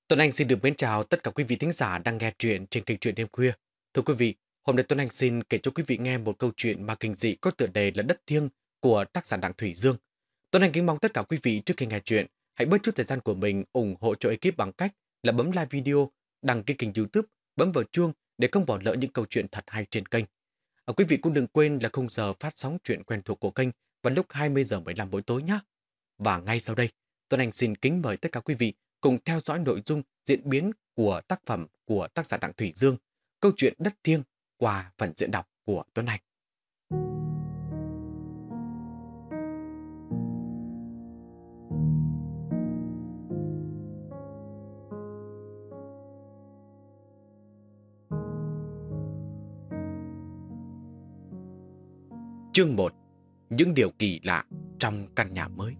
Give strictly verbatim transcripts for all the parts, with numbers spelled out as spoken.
Tuấn Anh xin được mến chào tất cả quý vị thính giả đang nghe truyện trên kênh truyện đêm khuya. Thưa quý vị, hôm nay Tuấn Anh xin kể cho quý vị nghe một câu chuyện mà kinh dị có tựa đề là Đất Thiêng của tác giả Đặng Thủy Dương. Tuấn Anh kính mong tất cả quý vị trước khi nghe chuyện hãy bớt chút thời gian của mình ủng hộ cho ekip bằng cách là bấm like video, đăng ký kênh YouTube, bấm vào chuông để không bỏ lỡ những câu chuyện thật hay trên kênh. Ở quý vị cũng đừng quên là khung giờ phát sóng chuyện quen thuộc của kênh vào lúc hai mươi giờ mười lăm mỗi tối nhé. Và ngay sau đây, Tuấn Anh xin kính mời tất cả quý vị cùng theo dõi nội dung diễn biến của tác phẩm của tác giả Đặng Thủy Dương, câu chuyện Đất Thiêng qua phần diễn đọc của Tuấn Anh. Chương một. Những điều kỳ lạ trong căn nhà mới.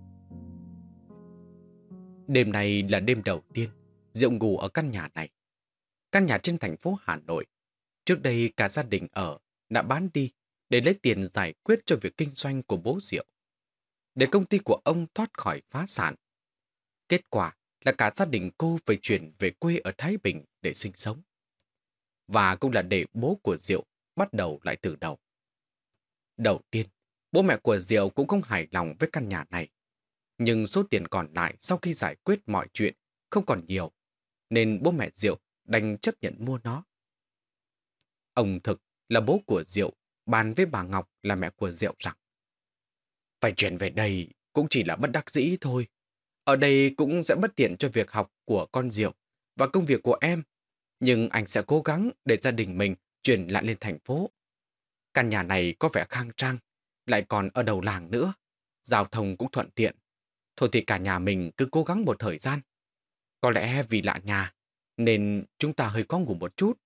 Đêm này là đêm đầu tiên Diệu ngủ ở căn nhà này. Căn nhà trên thành phố Hà Nội. Trước đây cả gia đình ở đã bán đi để lấy tiền giải quyết cho việc kinh doanh của bố Diệu, để công ty của ông thoát khỏi phá sản. Kết quả là cả gia đình cô phải chuyển về quê ở Thái Bình để sinh sống. Và cũng là để bố của Diệu bắt đầu lại từ đầu. Đầu tiên, bố mẹ của Diệu cũng không hài lòng với căn nhà này. Nhưng số tiền còn lại sau khi giải quyết mọi chuyện không còn nhiều, nên bố mẹ Diệu đành chấp nhận mua nó. Ông Thực là bố của Diệu bàn với bà Ngọc là mẹ của Diệu rằng phải chuyển về đây cũng chỉ là bất đắc dĩ thôi. Ở đây cũng sẽ bất tiện cho việc học của con Diệu và công việc của em. Nhưng anh sẽ cố gắng để gia đình mình chuyển lại lên thành phố. Căn nhà này có vẻ khang trang, lại còn ở đầu làng nữa. Giao thông cũng thuận tiện. Thôi thì cả nhà mình cứ cố gắng một thời gian. Có lẽ vì lạ nhà, nên chúng ta hơi có ngủ một chút.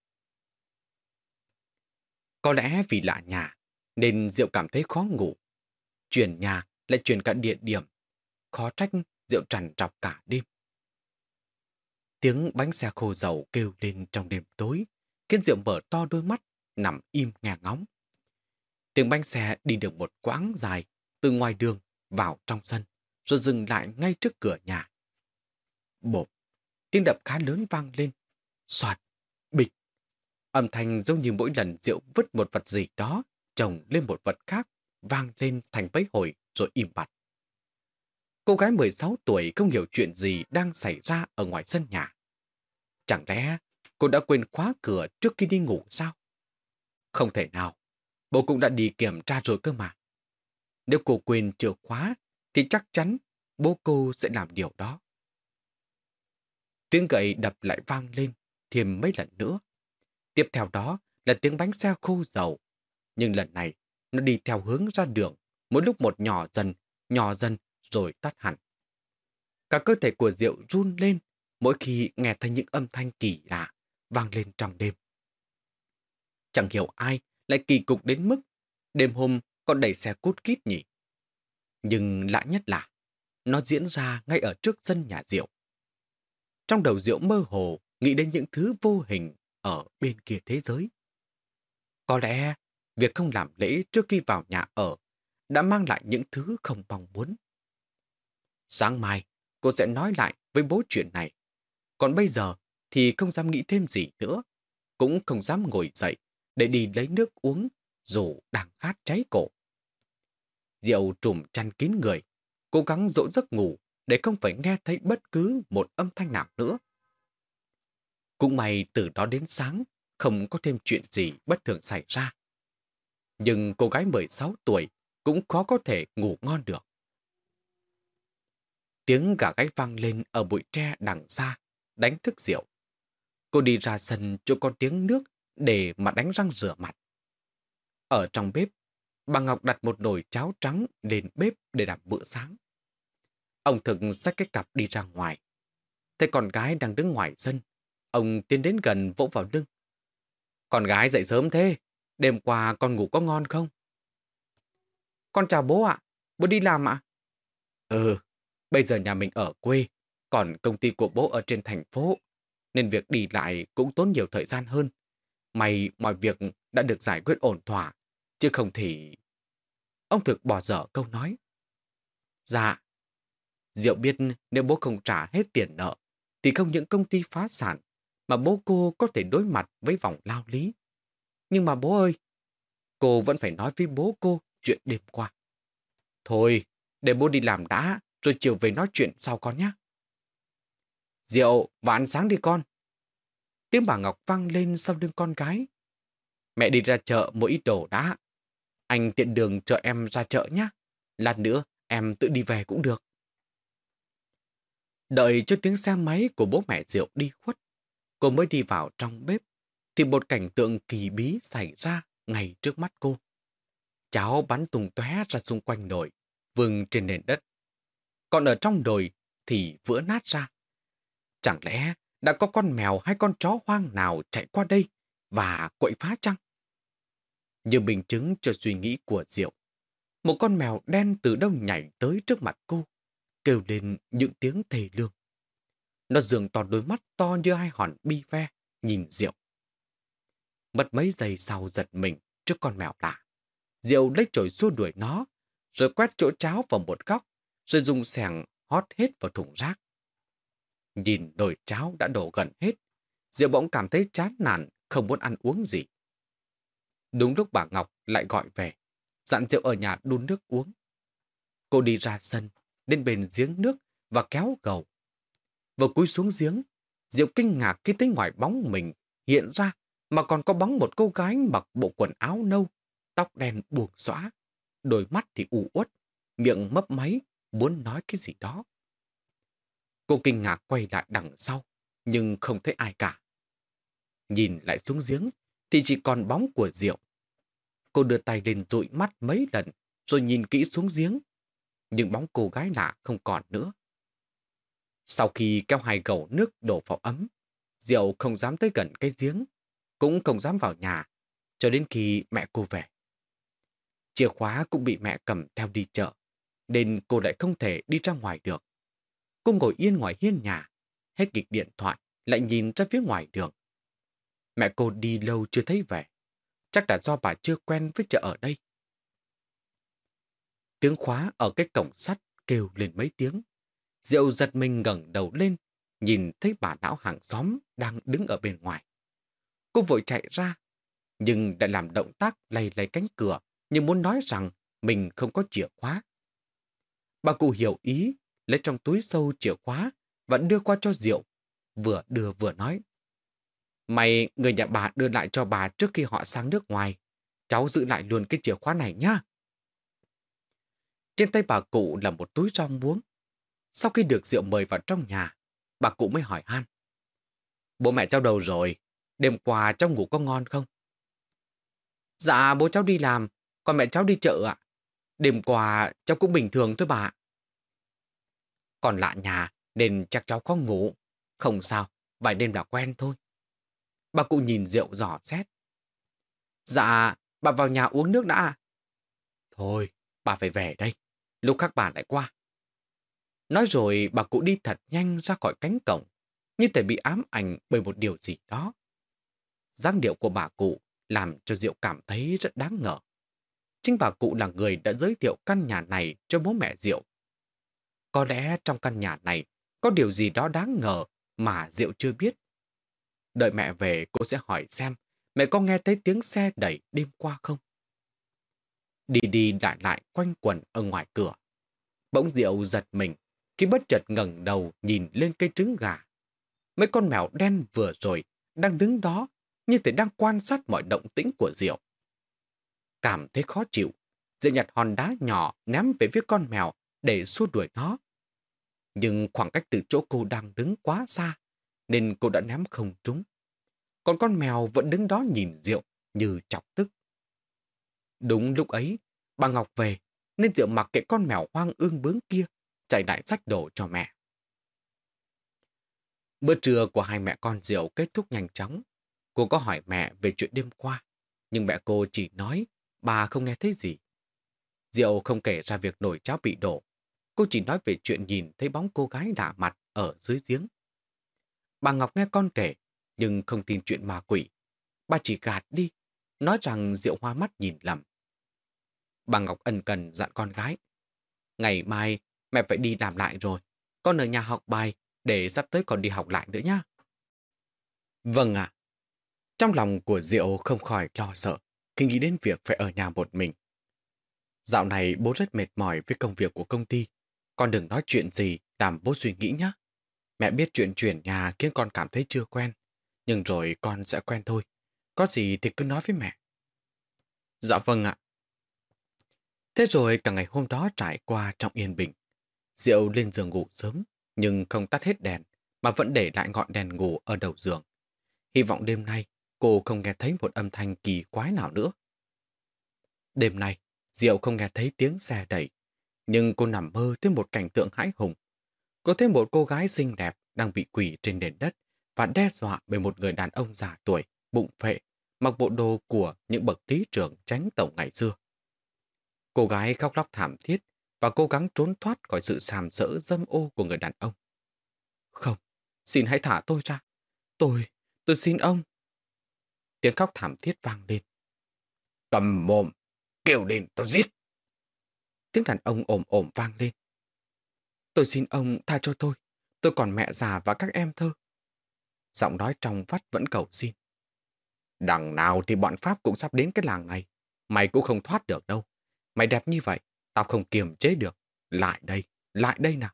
Có lẽ vì lạ nhà, nên Diệu cảm thấy khó ngủ. Chuyển nhà lại chuyển cả địa điểm. Khó trách Diệu trằn trọc cả đêm. Tiếng bánh xe khô dầu kêu lên trong đêm tối, khiến Diệu mở to đôi mắt, nằm im nghe ngóng. Tiếng bánh xe đi được một quãng dài, từ ngoài đường vào trong sân, rồi dừng lại ngay trước cửa nhà. Bộp, tiếng đập khá lớn vang lên. Soạt, bịch. Âm thanh giống như mỗi lần Diệu vứt một vật gì đó, chồng lên một vật khác, vang lên thành mấy hồi rồi im bặt. Cô gái mười sáu tuổi không hiểu chuyện gì đang xảy ra ở ngoài sân nhà. Chẳng lẽ cô đã quên khóa cửa trước khi đi ngủ sao? Không thể nào, bố cũng đã đi kiểm tra rồi cơ mà. Nếu cô quên chìa khóa, thì chắc chắn bố cô sẽ làm điều đó. Tiếng gậy đập lại vang lên thêm mấy lần nữa. Tiếp theo đó là tiếng bánh xe khô dầu. Nhưng lần này, nó đi theo hướng ra đường, mỗi lúc một nhỏ dần, nhỏ dần rồi tắt hẳn. Cả cơ thể của Diệu run lên mỗi khi nghe thấy những âm thanh kỳ lạ vang lên trong đêm. Chẳng hiểu ai lại kỳ cục đến mức đêm hôm còn đẩy xe cút kít nhỉ. Nhưng lạ nhất là nó diễn ra ngay ở trước sân nhà Diệu. Trong đầu Diệu mơ hồ nghĩ đến những thứ vô hình ở bên kia thế giới. Có lẽ việc không làm lễ trước khi vào nhà ở đã mang lại những thứ không mong muốn. Sáng mai, cô sẽ nói lại với bố chuyện này. Còn bây giờ thì không dám nghĩ thêm gì nữa. Cũng không dám ngồi dậy để đi lấy nước uống dù đang khát cháy cổ. Diệu trùm chăn kín người, cố gắng dỗ giấc ngủ để không phải nghe thấy bất cứ một âm thanh nào nữa. Cũng may từ đó đến sáng không có thêm chuyện gì bất thường xảy ra. Nhưng cô gái mười sáu tuổi cũng khó có thể ngủ ngon được. Tiếng gà gáy vang lên ở bụi tre đằng xa, đánh thức Diệu. Cô đi ra sân chỗ có tiếng nước để mà đánh răng rửa mặt. Ở trong bếp, bà Ngọc đặt một nồi cháo trắng lên bếp để làm bữa sáng. Ông Thực xách cái cặp đi ra ngoài. Thấy con gái đang đứng ngoài sân, ông tiến đến gần vỗ vào lưng. Con gái dậy sớm thế, đêm qua con ngủ có ngon không? Con chào bố ạ, bố đi làm ạ? Ừ, bây giờ nhà mình ở quê, còn công ty của bố ở trên thành phố, nên việc đi lại cũng tốn nhiều thời gian hơn. May mọi việc đã được giải quyết ổn thỏa, chứ không thì... Ông Thực bỏ dở câu nói. Dạ. Diệu biết nếu bố không trả hết tiền nợ, thì không những công ty phá sản, mà bố cô có thể đối mặt với vòng lao lý. Nhưng mà bố ơi, cô vẫn phải nói với bố cô chuyện đêm qua. Thôi, để bố đi làm đã, rồi chiều về nói chuyện sau con nhé. Rượu và ăn sáng đi con. Tiếng bà Ngọc vang lên sau lưng con gái. Mẹ đi ra chợ mua ít đồ đã. Anh tiện đường chở em ra chợ nhé. Lát nữa em tự đi về cũng được. Đợi cho tiếng xe máy của bố mẹ Diệu đi khuất, cô mới đi vào trong bếp, thì một cảnh tượng kỳ bí xảy ra ngay trước mắt cô. Cháo bắn tung tóe ra xung quanh nồi, vương trên nền đất. Còn ở trong nồi thì vỡ nát ra. Chẳng lẽ đã có con mèo hay con chó hoang nào chạy qua đây và quậy phá chăng? Như minh chứng cho suy nghĩ của Diệu, một con mèo đen từ đâu nhảy tới trước mặt cô, kêu lên những tiếng thê lương. Nó dường to đôi mắt to như hai hòn bi ve, nhìn Diệu. Mất mấy giây sau giật mình trước con mèo lạ. Diệu lấy chổi xua đuổi nó, rồi quét chỗ cháo vào một góc, rồi dùng xẻng hót hết vào thùng rác. Nhìn nồi cháo đã đổ gần hết, Diệu bỗng cảm thấy chán nản, không muốn ăn uống gì. Đúng lúc bà Ngọc lại gọi về, dặn Diệu ở nhà đun nước uống. Cô đi ra sân, đến bên giếng nước và kéo gầu. Vừa cúi xuống giếng, Diệu kinh ngạc khi thấy ngoài bóng mình hiện ra mà còn có bóng một cô gái mặc bộ quần áo nâu, tóc đen buông xõa, đôi mắt thì u uất, miệng mấp máy, muốn nói cái gì đó. Cô kinh ngạc quay lại đằng sau, nhưng không thấy ai cả. Nhìn lại xuống giếng, thì chỉ còn bóng của Diệu. Cô đưa tay lên dụi mắt mấy lần, rồi nhìn kỹ xuống giếng. Nhưng bóng cô gái lạ không còn nữa. Sau khi kéo hai gầu nước đổ vào ấm, Diệu không dám tới gần cái giếng, cũng không dám vào nhà, cho đến khi mẹ cô về. Chìa khóa cũng bị mẹ cầm theo đi chợ, nên cô lại không thể đi ra ngoài được. Cô ngồi yên ngoài hiên nhà, hết nghịch điện thoại, lại nhìn ra phía ngoài đường. Mẹ cô đi lâu chưa thấy về, chắc là do bà chưa quen với chợ ở đây. Tiếng khóa ở cái cổng sắt kêu lên mấy tiếng. Diệu giật mình ngẩng đầu lên, nhìn thấy bà lão hàng xóm đang đứng ở bên ngoài. Cô vội chạy ra, nhưng lại làm động tác lay lay cánh cửa như muốn nói rằng mình không có chìa khóa. Bà cụ hiểu ý, lấy trong túi sâu chìa khóa và đưa qua cho Diệu, vừa đưa vừa nói. Mày người nhà bà đưa lại cho bà trước khi họ sang nước ngoài. Cháu giữ lại luôn cái chìa khóa này nhá. Trên tay bà cụ là một túi rau muống. Sau khi được Diệu mời vào trong nhà, bà cụ mới hỏi han. Bố mẹ cháu đâu rồi? Đêm qua cháu ngủ có ngon không? Dạ bố cháu đi làm, còn mẹ cháu đi chợ ạ. Đêm qua cháu cũng bình thường thôi bà. Còn lạ nhà nên chắc cháu có ngủ. Không sao, vài đêm là quen thôi. Bà cụ nhìn Diệu dò xét. Dạ, bà vào nhà uống nước đã. Thôi, bà phải về đây. Lúc khác bà lại qua. Nói rồi bà cụ đi thật nhanh ra khỏi cánh cổng, như thể bị ám ảnh bởi một điều gì đó. Dáng điệu của bà cụ làm cho Diệu cảm thấy rất đáng ngờ. Chính bà cụ là người đã giới thiệu căn nhà này cho bố mẹ Diệu. Có lẽ trong căn nhà này có điều gì đó đáng ngờ mà Diệu chưa biết. Đợi mẹ về cô sẽ hỏi xem mẹ có nghe thấy tiếng xe đẩy đêm qua không. Đi đi lại lại quanh quẩn ở ngoài cửa. Bỗng Diệu giật mình khi bất chợt ngẩng đầu nhìn lên cây trứng gà. Mấy con mèo đen vừa rồi đang đứng đó như thể đang quan sát mọi động tĩnh của Diệu. Cảm thấy khó chịu, Diệu nhặt hòn đá nhỏ ném về phía con mèo để xua đuổi nó. Nhưng khoảng cách từ chỗ cô đang đứng quá xa, nên cô đã ném không trúng. Còn con mèo vẫn đứng đó nhìn Diệu như chọc tức. Đúng lúc ấy, bà Ngọc về, nên Diệu mặc kệ con mèo hoang ương bướng kia, chạy lại xách đồ cho mẹ. Bữa trưa của hai mẹ con Diệu kết thúc nhanh chóng. Cô có hỏi mẹ về chuyện đêm qua, nhưng mẹ cô chỉ nói bà không nghe thấy gì. Diệu không kể ra việc nồi cháo bị đổ. Cô chỉ nói về chuyện nhìn thấy bóng cô gái lạ mặt ở dưới giếng. Bà Ngọc nghe con kể, nhưng không tin chuyện ma quỷ. Bà chỉ gạt đi, nói rằng Diệu hoa mắt nhìn lầm. Bà Ngọc ân cần dặn con gái. Ngày mai mẹ phải đi làm lại rồi. Con ở nhà học bài, để sắp tới còn đi học lại nữa nhá. Vâng ạ. Trong lòng của Diệu không khỏi lo sợ khi nghĩ đến việc phải ở nhà một mình. Dạo này bố rất mệt mỏi với công việc của công ty. Con đừng nói chuyện gì làm bố suy nghĩ nhé. Mẹ biết chuyện chuyển nhà khiến con cảm thấy chưa quen. Nhưng rồi con sẽ quen thôi. Có gì thì cứ nói với mẹ. Dạ vâng ạ. Thế rồi cả ngày hôm đó trải qua trong yên bình. Diệu lên giường ngủ sớm, nhưng không tắt hết đèn, mà vẫn để lại ngọn đèn ngủ ở đầu giường. Hy vọng đêm nay cô không nghe thấy một âm thanh kỳ quái nào nữa. Đêm nay, Diệu không nghe thấy tiếng xe đẩy, nhưng cô nằm mơ thấy một cảnh tượng hãi hùng. Có thấy một cô gái xinh đẹp đang bị quỳ trên nền đất và đe dọa bởi một người đàn ông già tuổi, bụng phệ, mặc bộ đồ của những bậc lý trưởng chánh tổng ngày xưa. Cô gái khóc lóc thảm thiết và cố gắng trốn thoát khỏi sự sàm sỡ dâm ô của người đàn ông. Không, xin hãy thả tôi ra. Tôi, tôi xin ông. Tiếng khóc thảm thiết vang lên. Cầm mồm, kêu lên tôi giết. Tiếng đàn ông ồm ồm vang lên. Tôi xin ông tha cho tôi. Tôi còn mẹ già và các em thơ. Giọng nói trong vắt vẫn cầu xin. Đằng nào thì bọn Pháp cũng sắp đến cái làng này. Mày cũng không thoát được đâu. Mày đẹp như vậy, tao không kiềm chế được. Lại đây, lại đây nào.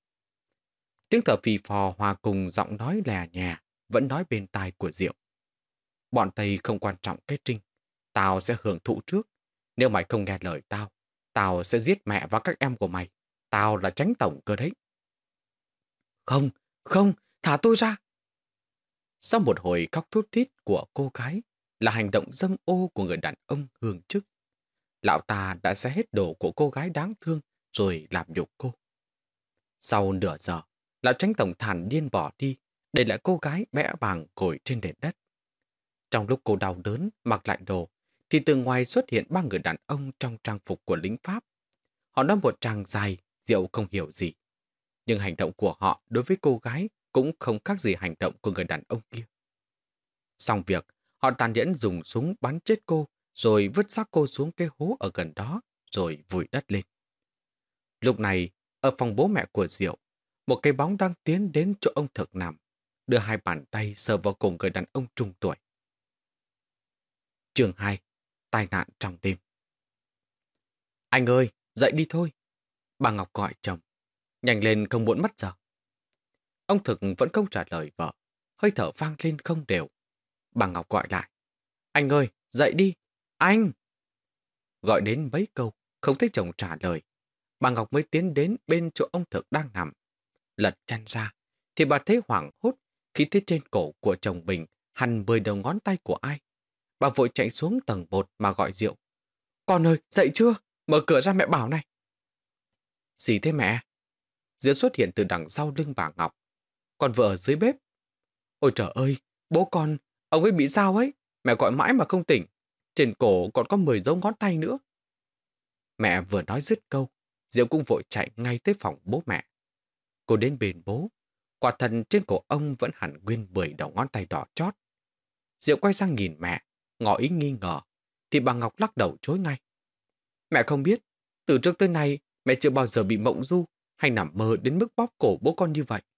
Tiếng thở phì phò hòa cùng giọng nói lè nhè vẫn nói bên tai của Diệu. Bọn Tây không quan trọng cái trinh. Tao sẽ hưởng thụ trước. Nếu mày không nghe lời tao, tao sẽ giết mẹ và các em của mày. Tao là chánh tổng cơ đấy. Không, không, thả tôi ra. Sau một hồi khóc thút thít của cô gái là hành động dâm ô của người đàn ông hương chức. Lão ta đã xé hết đồ của cô gái đáng thương rồi làm nhục cô. Sau nửa giờ, lão chánh tổng thản nhiên bỏ đi, để lại cô gái bẽ bàng ngồi trên nền đất. Trong lúc cô đau đớn mặc lại đồ, thì từ ngoài xuất hiện ba người đàn ông trong trang phục của lính Pháp. Họ nói một tràng dài, Diệu không hiểu gì. Nhưng hành động của họ đối với cô gái cũng không khác gì hành động của người đàn ông kia. Xong việc, họ tàn nhẫn dùng súng bắn chết cô, rồi vứt xác cô xuống cái hố ở gần đó, rồi vùi đất lên. Lúc này, ở phòng bố mẹ của Diệu, một cái bóng đang tiến đến chỗ ông Thực nằm, đưa hai bàn tay sờ vào cổ người đàn ông trung tuổi. Chương hai. Tai nạn trong đêm. Anh ơi, dậy đi thôi. Bà Ngọc gọi chồng. Nhanh lên không muốn mất giờ. Ông Thực vẫn không trả lời vợ. Hơi thở vang lên không đều. Bà Ngọc gọi lại. Anh ơi, dậy đi. Anh! Gọi đến mấy câu, không thấy chồng trả lời. Bà Ngọc mới tiến đến bên chỗ ông Thực đang nằm. Lật chăn ra, thì bà thấy hoảng hốt khi thấy trên cổ của chồng mình hằn mười đầu ngón tay của ai. Bà vội chạy xuống tầng một mà gọi Diệu. Con ơi, dậy chưa? Mở cửa ra mẹ bảo này. Gì thế mẹ? Diệu xuất hiện từ đằng sau lưng bà Ngọc. Con vợ ở dưới bếp. Ôi trời ơi, bố con, ông ấy bị sao ấy? Mẹ gọi mãi mà không tỉnh. Trên cổ còn có mười dấu ngón tay nữa. Mẹ vừa nói dứt câu, Diệu cũng vội chạy ngay tới phòng bố mẹ. Cô đến bên bố. Quả thật trên cổ ông vẫn hẳn nguyên mười đầu ngón tay đỏ chót. Diệu quay sang nhìn mẹ, ngỏ ý nghi ngờ, thì bà Ngọc lắc đầu chối ngay. Mẹ không biết, từ trước tới nay mẹ chưa bao giờ bị mộng du hay nằm mơ đến mức bóp cổ bố con như vậy.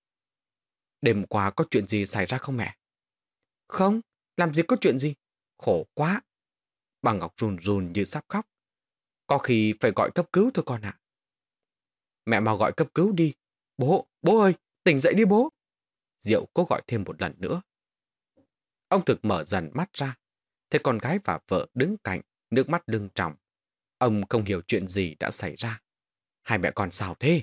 Đêm qua có chuyện gì xảy ra không mẹ? Không, làm gì có chuyện gì. Khổ quá. Bà Ngọc run run như sắp khóc. Có khi phải gọi cấp cứu thôi con ạ. Mẹ mau gọi cấp cứu đi. Bố, bố ơi, tỉnh dậy đi bố. Diệu cố gọi thêm một lần nữa. Ông Thực mở dần mắt ra, thấy con gái và vợ đứng cạnh, nước mắt lưng tròng. Ông không hiểu chuyện gì đã xảy ra. Hai mẹ con sao thế?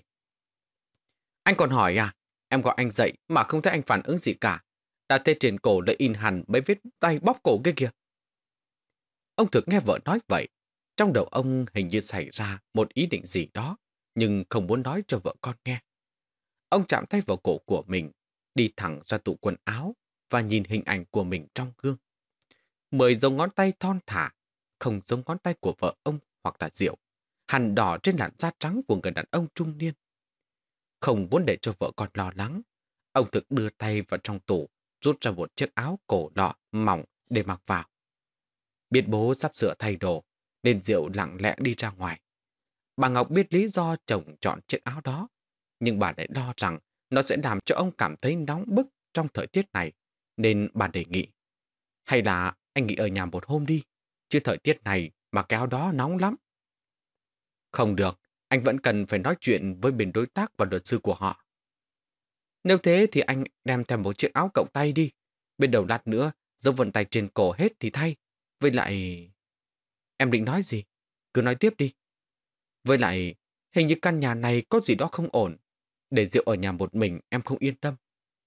Anh còn hỏi à? Em gọi anh dậy mà không thấy anh phản ứng gì cả. Đã thấy trên cổ đã in hẳn mấy vết tay bóp cổ kia kìa. Ông Thực nghe vợ nói vậy. Trong đầu ông hình như xảy ra một ý định gì đó, nhưng không muốn nói cho vợ con nghe. Ông chạm tay vào cổ của mình, đi thẳng ra tủ quần áo và nhìn hình ảnh của mình trong gương. Mười dấu ngón tay thon thả, không giống ngón tay của vợ ông hoặc là Diệu, hằn đỏ trên làn da trắng của người đàn ông trung niên. Không muốn để cho vợ con lo lắng, ông Thực đưa tay vào trong tủ, rút ra một chiếc áo cổ lọ mỏng để mặc vào. Biết bố sắp sửa thay đồ, nên Diệu lặng lẽ đi ra ngoài. Bà Ngọc biết lý do chồng chọn chiếc áo đó, nhưng bà lại lo rằng nó sẽ làm cho ông cảm thấy nóng bức trong thời tiết này, nên bà đề nghị. Hay là anh nghỉ ở nhà một hôm đi, chứ thời tiết này mà kéo đó nóng lắm. Không được, anh vẫn cần phải nói chuyện với bên đối tác và luật sư của họ. Nếu thế thì anh đem theo một chiếc áo cộng tay đi. Bên đầu lát nữa, dấu vân tay trên cổ hết thì thay. Với lại... Em định nói gì? Cứ nói tiếp đi. Với lại, hình như căn nhà này có gì đó không ổn. Để Diệu ở nhà một mình em không yên tâm.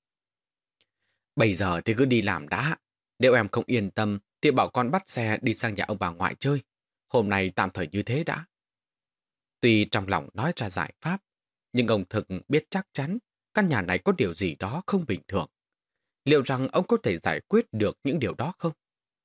Bây giờ thì cứ đi làm đã. Nếu em không yên tâm thì bảo con bắt xe đi sang nhà ông bà ngoại chơi. Hôm nay tạm thời như thế đã. Tuy trong lòng nói ra giải pháp, nhưng ông thực biết chắc chắn căn nhà này có điều gì đó không bình thường. Liệu rằng ông có thể giải quyết được những điều đó không?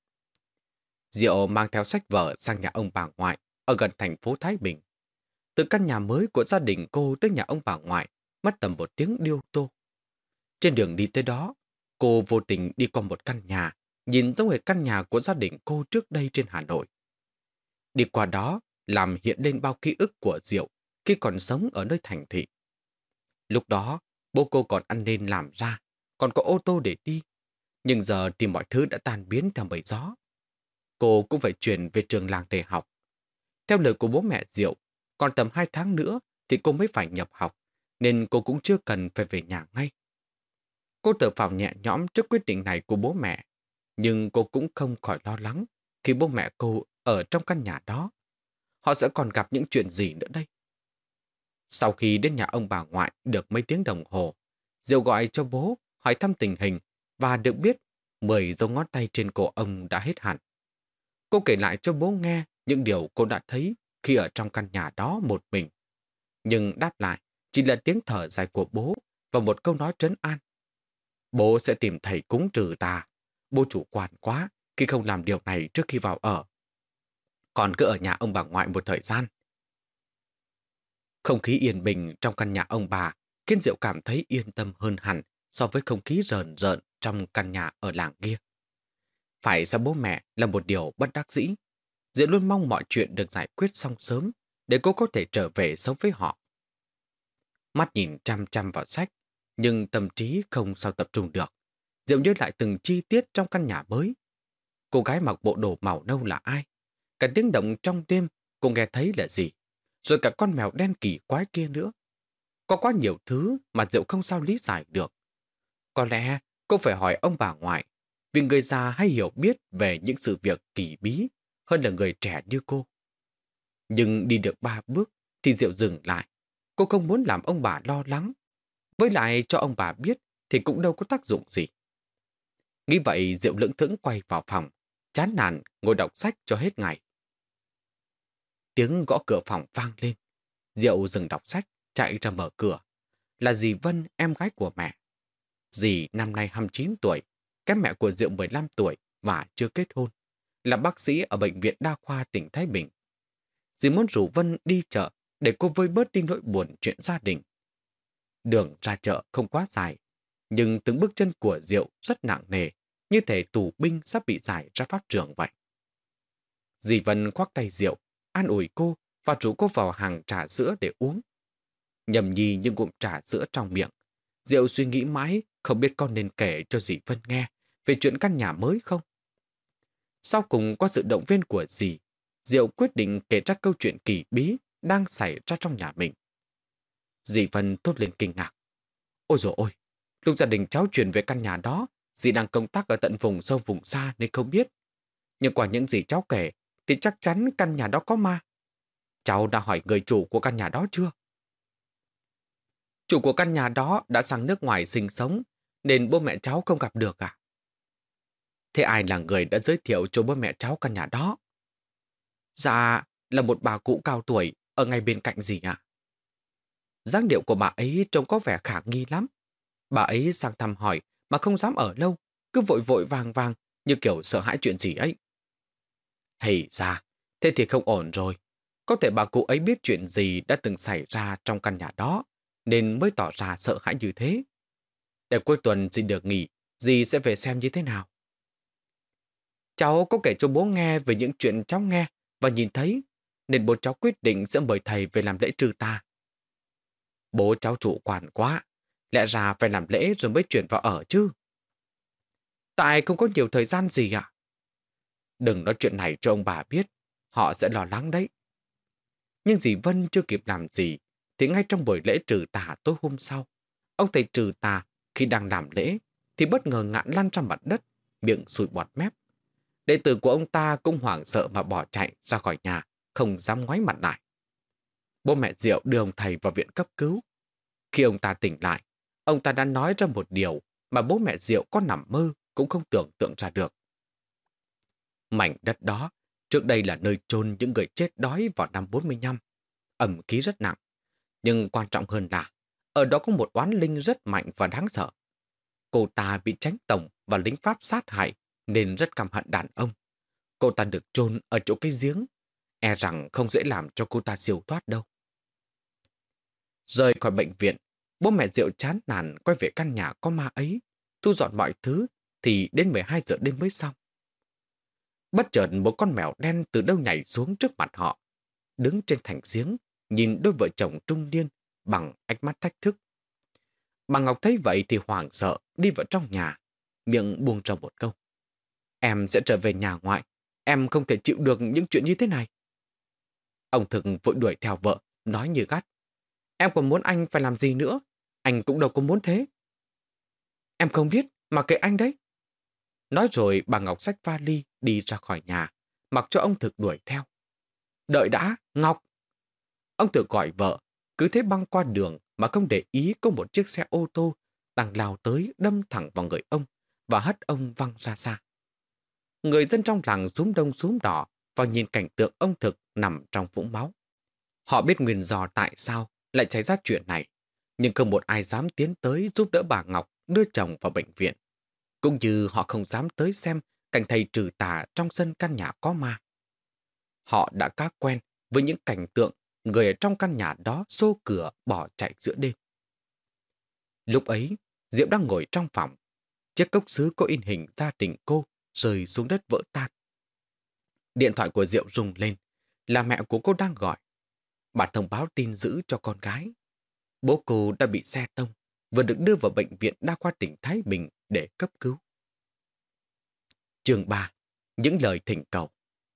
Diệu mang theo sách vở sang nhà ông bà ngoại ở gần thành phố Thái Bình. Từ căn nhà mới của gia đình cô tới nhà ông bà ngoại mất tầm một tiếng đi ô tô. Trên đường đi tới đó, cô vô tình đi qua một căn nhà nhìn giống hệt căn nhà của gia đình cô trước đây trên Hà Nội. Đi qua đó làm hiện lên bao ký ức của Diệu khi còn sống ở nơi thành thị. Lúc đó, bố cô còn ăn nên làm ra, còn có ô tô để đi. Nhưng giờ thì mọi thứ đã tan biến theo bầy gió. Cô cũng phải chuyển về trường làng để học. Theo lời của bố mẹ Diệu, còn tầm hai tháng nữa thì cô mới phải nhập học, nên cô cũng chưa cần phải về nhà ngay. Cô thở phào nhẹ nhõm trước quyết định này của bố mẹ, nhưng cô cũng không khỏi lo lắng khi bố mẹ cô ở trong căn nhà đó. Họ sẽ còn gặp những chuyện gì nữa đây? Sau khi đến nhà ông bà ngoại được mấy tiếng đồng hồ, Diệu gọi cho bố hỏi thăm tình hình và được biết mười dấu ngón tay trên cổ ông đã hết hẳn. Cô kể lại cho bố nghe những điều cô đã thấy khi ở trong căn nhà đó một mình. Nhưng đáp lại chỉ là tiếng thở dài của bố và một câu nói trấn an. Bố sẽ tìm thầy cúng trừ tà. Bố chủ quan quá khi không làm điều này trước khi vào ở. Còn cứ ở nhà ông bà ngoại một thời gian. Không khí yên bình trong căn nhà ông bà khiến Diệu cảm thấy yên tâm hơn hẳn so với không khí rờn rợn trong căn nhà ở làng kia. Phải ra bố mẹ là một điều bất đắc dĩ. Diệu luôn mong mọi chuyện được giải quyết xong sớm để cô có thể trở về sống với họ. Mắt nhìn chăm chăm vào sách, nhưng tâm trí không sao tập trung được. Diệu nhớ lại từng chi tiết trong căn nhà mới. Cô gái mặc bộ đồ màu nâu là ai? Cả tiếng động trong đêm cô nghe thấy là gì? Rồi cả con mèo đen kỳ quái kia nữa. Có quá nhiều thứ mà Diệu không sao lý giải được. Có lẽ cô phải hỏi ông bà ngoại, vì người già hay hiểu biết về những sự việc kỳ bí hơn là người trẻ như cô. Nhưng đi được ba bước thì Diệu dừng lại. Cô không muốn làm ông bà lo lắng. Với lại cho ông bà biết thì cũng đâu có tác dụng gì. Nghĩ vậy Diệu lững thững quay vào phòng, chán nản ngồi đọc sách cho hết ngày. Tiếng gõ cửa phòng vang lên. Diệu dừng đọc sách, chạy ra mở cửa. Là dì Vân, em gái của mẹ. Dì năm nay hai mươi chín tuổi, kém mẹ của Diệu mười lăm tuổi và chưa kết hôn. Là bác sĩ ở Bệnh viện Đa khoa tỉnh Thái Bình. Dì muốn rủ Vân đi chợ để cô vơi bớt đi nỗi buồn chuyện gia đình. Đường ra chợ không quá dài, nhưng từng bước chân của Diệu rất nặng nề, như thể tù binh sắp bị giải ra pháp trường vậy. Dì Vân khoác tay Diệu, an ủi cô và rủ cô vào hàng trà sữa để uống. Nhầm nhi những ngụm trà sữa trong miệng, Diệu suy nghĩ mãi không biết con nên kể cho dì Vân nghe về chuyện căn nhà mới không. Sau cùng qua sự động viên của dì, Diệu quyết định kể ra câu chuyện kỳ bí đang xảy ra trong nhà mình. Dì Vân thốt lên kinh ngạc. Ôi dồi ôi, lúc gia đình cháu chuyển về căn nhà đó, dì đang công tác ở tận vùng sâu vùng xa nên không biết. Nhưng qua những gì cháu kể thì chắc chắn căn nhà đó có ma. Cháu đã hỏi người chủ của căn nhà đó chưa? Chủ của căn nhà đó đã sang nước ngoài sinh sống, nên bố mẹ cháu không gặp được à? Thế ai là người đã giới thiệu cho bố mẹ cháu căn nhà đó? Dạ, là một bà cụ cao tuổi ở ngay bên cạnh dì ạ. Dáng điệu của bà ấy trông có vẻ khả nghi lắm. Bà ấy sang thăm hỏi mà không dám ở lâu, cứ vội vội vàng vàng như kiểu sợ hãi chuyện gì ấy. Hay ra, thế thì không ổn rồi. Có thể bà cụ ấy biết chuyện gì đã từng xảy ra trong căn nhà đó, nên mới tỏ ra sợ hãi như thế. Để cuối tuần dì được nghỉ, dì sẽ về xem như thế nào. Cháu có kể cho bố nghe về những chuyện cháu nghe và nhìn thấy, nên bố cháu quyết định sẽ mời thầy về làm lễ trừ tà. Bố cháu chủ quản quá, Lẽ ra phải làm lễ rồi mới chuyển vào ở chứ. Tại không có nhiều thời gian gì ạ. Đừng nói chuyện này cho ông bà biết, họ sẽ lo lắng đấy. Nhưng dì Vân chưa kịp làm gì, thì ngay trong buổi lễ trừ tà tối hôm sau, ông thầy trừ tà khi đang làm lễ thì bất ngờ ngã lăn ra mặt đất, miệng sùi bọt mép. Đệ tử của ông ta cũng hoảng sợ mà bỏ chạy ra khỏi nhà, không dám ngoái mặt lại. Bố mẹ Diệu đưa ông thầy vào viện cấp cứu. Khi ông ta tỉnh lại, ông ta đã nói ra một điều mà bố mẹ Diệu có nằm mơ cũng không tưởng tượng ra được. Mảnh đất đó trước đây là nơi chôn những người chết đói vào năm bốn mươi lăm. Ẩm khí rất nặng. Nhưng quan trọng hơn là ở đó có một oán linh rất mạnh và đáng sợ. Cô ta bị tránh tổng và lính Pháp sát hại nên rất căm hận đàn ông. Cô ta được chôn ở chỗ cái giếng. E rằng không dễ làm cho cô ta siêu thoát đâu. Rời khỏi bệnh viện, bố mẹ Diệu chán nản quay về căn nhà có ma ấy, thu dọn mọi thứ thì đến mười hai giờ đêm mới xong. Bất chợt một con mèo đen từ đâu nhảy xuống trước mặt họ, đứng trên thành giếng, nhìn đôi vợ chồng trung niên bằng ánh mắt thách thức. Bà Ngọc thấy vậy thì hoảng sợ đi vào trong nhà, miệng buông ra một câu. Em sẽ trở về nhà ngoại, em không thể chịu được những chuyện như thế này. Ông Thực vội đuổi theo vợ, nói như gắt. Em còn muốn anh phải làm gì nữa, anh cũng đâu có muốn thế. Em không biết, mà kệ anh đấy. Nói rồi bà Ngọc xách vali đi ra khỏi nhà, mặc cho ông Thực đuổi theo. Đợi đã, Ngọc! Ông Thực gọi vợ, cứ thế băng qua đường mà không để ý có một chiếc xe ô tô đang lao tới đâm thẳng vào người ông và hất ông văng ra xa. Người dân trong làng xúm đông xúm đỏ và nhìn cảnh tượng ông Thực nằm trong vũng máu. Họ biết nguyên do tại sao lại xảy ra chuyện này, nhưng không một ai dám tiến tới giúp đỡ bà Ngọc đưa chồng vào bệnh viện. Cũng như họ không dám tới xem cảnh thầy trừ tà trong sân căn nhà có ma. Họ đã cá quen với những cảnh tượng người ở trong căn nhà đó xô cửa bỏ chạy giữa đêm. Lúc ấy, Diệu đang ngồi trong phòng. Chiếc cốc sứ có in hình gia đình cô rơi xuống đất vỡ tan. Điện thoại của Diệu rung lên, là mẹ của cô đang gọi. Bà thông báo tin dữ cho con gái. Bố cô đã bị xe tông, vừa được đưa vào bệnh viện đa khoa tỉnh Thái Bình để cấp cứu. Chương ba. Những lời thỉnh cầu.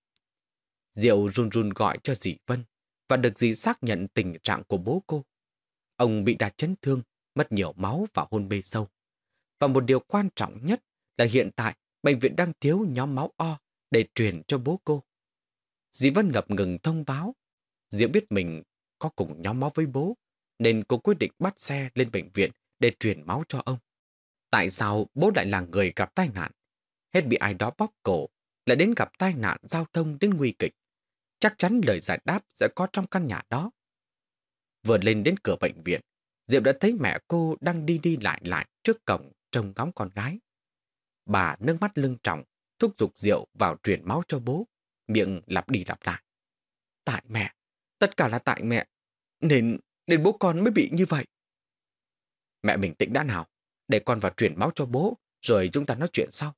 Diệu run run gọi cho dì Vân và được dì xác nhận tình trạng của bố cô. Ông bị đa chấn thương, mất nhiều máu và hôn mê sâu. Và một điều quan trọng nhất là hiện tại bệnh viện đang thiếu nhóm máu O để truyền cho bố cô. Dì Vân ngập ngừng thông báo. Diệu biết mình có cùng nhóm máu với bố, nên cô quyết định bắt xe lên bệnh viện để truyền máu cho ông. Tại sao bố lại là người gặp tai nạn? Hết bị ai đó bóp cổ, lại đến gặp tai nạn giao thông đến nguy kịch. Chắc chắn lời giải đáp sẽ có trong căn nhà đó. Vừa lên đến cửa bệnh viện, Diệu đã thấy mẹ cô đang đi đi lại lại trước cổng trông ngóng con gái. Bà nước mắt lưng tròng, thúc giục Diệu vào truyền máu cho bố, miệng lặp đi lặp lại. Tại mẹ, tất cả là tại mẹ, nên, nên bố con mới bị như vậy. Mẹ bình tĩnh đã nào, để con vào truyền máu cho bố, rồi chúng ta nói chuyện sau.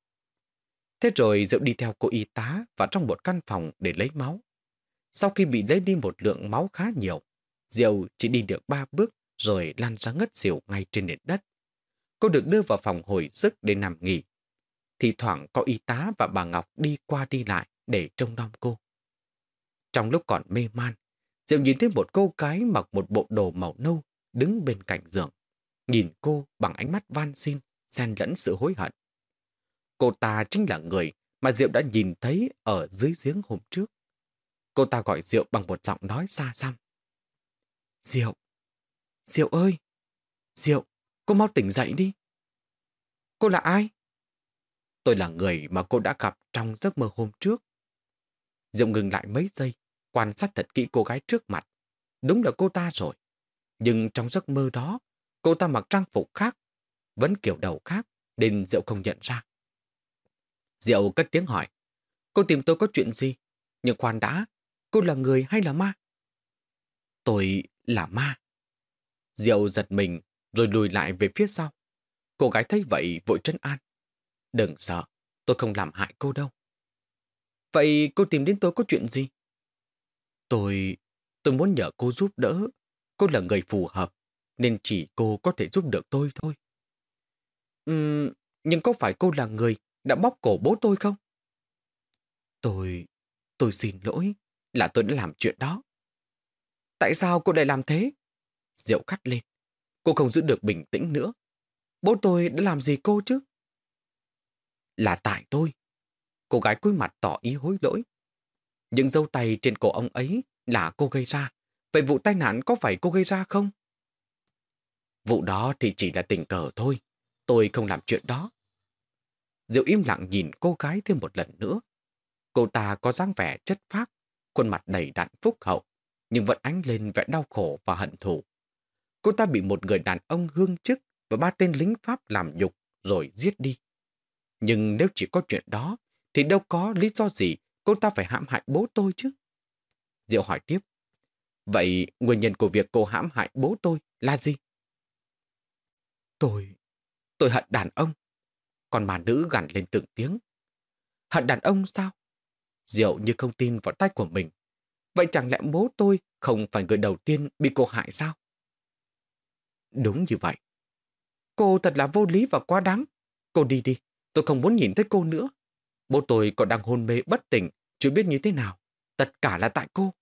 Thế rồi Diệu đi theo cô y tá vào trong một căn phòng để lấy máu. Sau khi bị lấy đi một lượng máu khá nhiều, Diệu chỉ đi được ba bước rồi lăn ra ngất xỉu ngay trên nền đất. Cô được đưa vào phòng hồi sức để nằm nghỉ. Thì thoảng có y tá và bà Ngọc đi qua đi lại để trông nom cô. Trong lúc còn mê man, Diệu nhìn thấy một cô gái mặc một bộ đồ màu nâu đứng bên cạnh giường, nhìn cô bằng ánh mắt van xin, xen lẫn sự hối hận. Cô ta chính là người mà Diệu đã nhìn thấy ở dưới giếng hôm trước. Cô ta gọi Diệu bằng một giọng nói xa xăm. Diệu! Diệu ơi! Diệu! Cô mau tỉnh dậy đi! Cô là ai? Tôi là người mà cô đã gặp trong giấc mơ hôm trước. Diệu ngừng lại mấy giây, quan sát thật kỹ cô gái trước mặt. Đúng là cô ta rồi. Nhưng trong giấc mơ đó, cô ta mặc trang phục khác, vẫn kiểu đầu khác, nên Diệu không nhận ra. Diệu cất tiếng hỏi. Cô tìm tôi có chuyện gì? Nhưng khoan đã, cô là người hay là ma? Tôi là ma. Diệu giật mình rồi lùi lại về phía sau. Cô gái thấy vậy vội trấn an. Đừng sợ, tôi không làm hại cô đâu. Vậy cô tìm đến tôi có chuyện gì? Tôi... tôi muốn nhờ cô giúp đỡ. Cô là người phù hợp. nên chỉ cô có thể giúp được tôi thôi. Ừm, nhưng có phải cô là người đã bóp cổ bố tôi không? Tôi... tôi xin lỗi là tôi đã làm chuyện đó. Tại sao cô lại làm thế? Diệu cắt lên. Cô không giữ được bình tĩnh nữa. Bố tôi đã làm gì cô chứ? Là tại tôi. Cô gái cúi mặt tỏ ý hối lỗi. Những dấu tay trên cổ ông ấy là cô gây ra. Vậy vụ tai nạn có phải cô gây ra không? Vụ đó thì chỉ là tình cờ thôi. Tôi không làm chuyện đó. Diệu im lặng nhìn cô gái thêm một lần nữa. Cô ta có dáng vẻ chất phác, khuôn mặt đầy đặn phúc hậu, nhưng vẫn ánh lên vẻ đau khổ và hận thù. Cô ta bị một người đàn ông hương chức và ba tên lính Pháp làm nhục rồi giết đi. Nhưng nếu chỉ có chuyện đó, thì đâu có lý do gì cô ta phải hãm hại bố tôi chứ? Diệu hỏi tiếp. Vậy nguyên nhân của việc cô hãm hại bố tôi là gì? Tôi... tôi hận đàn ông. Còn bà nữ gằn lên từng tiếng. Hận đàn ông sao? Diệu như không tin vào tay của mình. Vậy chẳng lẽ bố tôi không phải người đầu tiên bị cô hại sao? Đúng như vậy. Cô thật là vô lý và quá đáng. Cô đi đi, tôi không muốn nhìn thấy cô nữa. Bố tôi còn đang hôn mê bất tỉnh, chưa biết như thế nào. Tất cả là tại cô.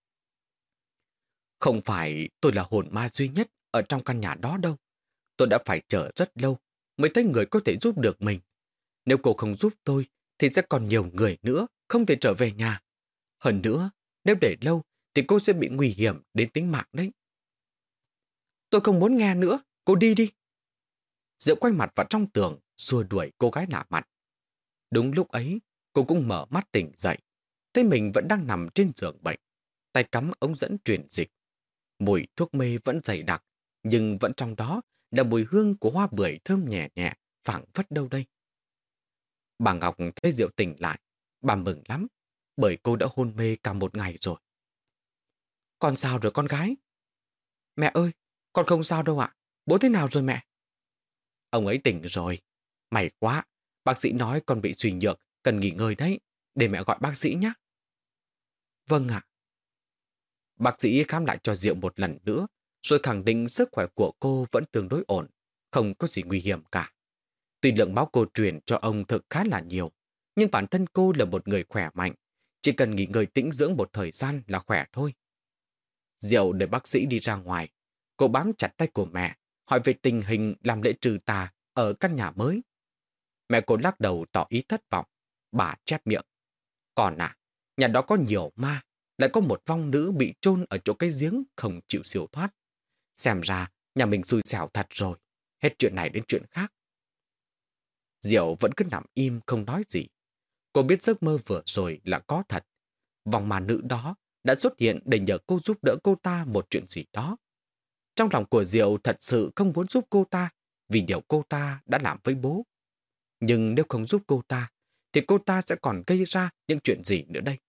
Không phải tôi là hồn ma duy nhất ở trong căn nhà đó đâu. Tôi đã phải chờ rất lâu mới thấy người có thể giúp được mình. Nếu cô không giúp tôi, thì sẽ còn nhiều người nữa không thể trở về nhà. Hơn nữa, nếu để lâu, thì cô sẽ bị nguy hiểm đến tính mạng đấy. Tôi không muốn nghe nữa, cô đi đi. Diệu quay mặt vào trong tường, xua đuổi cô gái lạ mặt. Đúng lúc ấy, cô cũng mở mắt tỉnh dậy. Thấy mình vẫn đang nằm trên giường bệnh, tay cắm ống dẫn truyền dịch. Mùi thuốc mê vẫn dày đặc, nhưng vẫn trong đó là mùi hương của hoa bưởi thơm nhẹ nhẹ, phảng phất đâu đây. Bà Ngọc thấy Diệu tỉnh lại, bà mừng lắm, bởi cô đã hôn mê cả một ngày rồi. Con sao rồi con gái? Mẹ ơi, con không sao đâu ạ. Bố thế nào rồi mẹ? Ông ấy tỉnh rồi. May quá, bác sĩ nói con bị suy nhược, cần nghỉ ngơi đấy. Để mẹ gọi bác sĩ nhé. Vâng ạ. Bác sĩ khám lại cho Diệu một lần nữa, rồi khẳng định sức khỏe của cô vẫn tương đối ổn, không có gì nguy hiểm cả. Tuy lượng máu cô truyền cho ông thực khá là nhiều, nhưng bản thân cô là một người khỏe mạnh, chỉ cần nghỉ ngơi tĩnh dưỡng một thời gian là khỏe thôi. Diệu để bác sĩ đi ra ngoài, cô bám chặt tay của mẹ, hỏi về tình hình làm lễ trừ tà ở căn nhà mới. Mẹ cô lắc đầu tỏ ý thất vọng, bà chép miệng. Còn à, nhà đó có nhiều ma, lại có một vong nữ bị chôn ở chỗ cái giếng không chịu siêu thoát. Xem ra nhà mình xui xẻo thật rồi, hết chuyện này đến chuyện khác. Diệu vẫn cứ nằm im không nói gì. Cô biết giấc mơ vừa rồi là có thật. Vòng ma nữ đó đã xuất hiện để nhờ cô giúp đỡ cô ta một chuyện gì đó. Trong lòng của Diệu thật sự không muốn giúp cô ta vì điều cô ta đã làm với bố. Nhưng nếu không giúp cô ta, thì cô ta sẽ còn gây ra những chuyện gì nữa đây?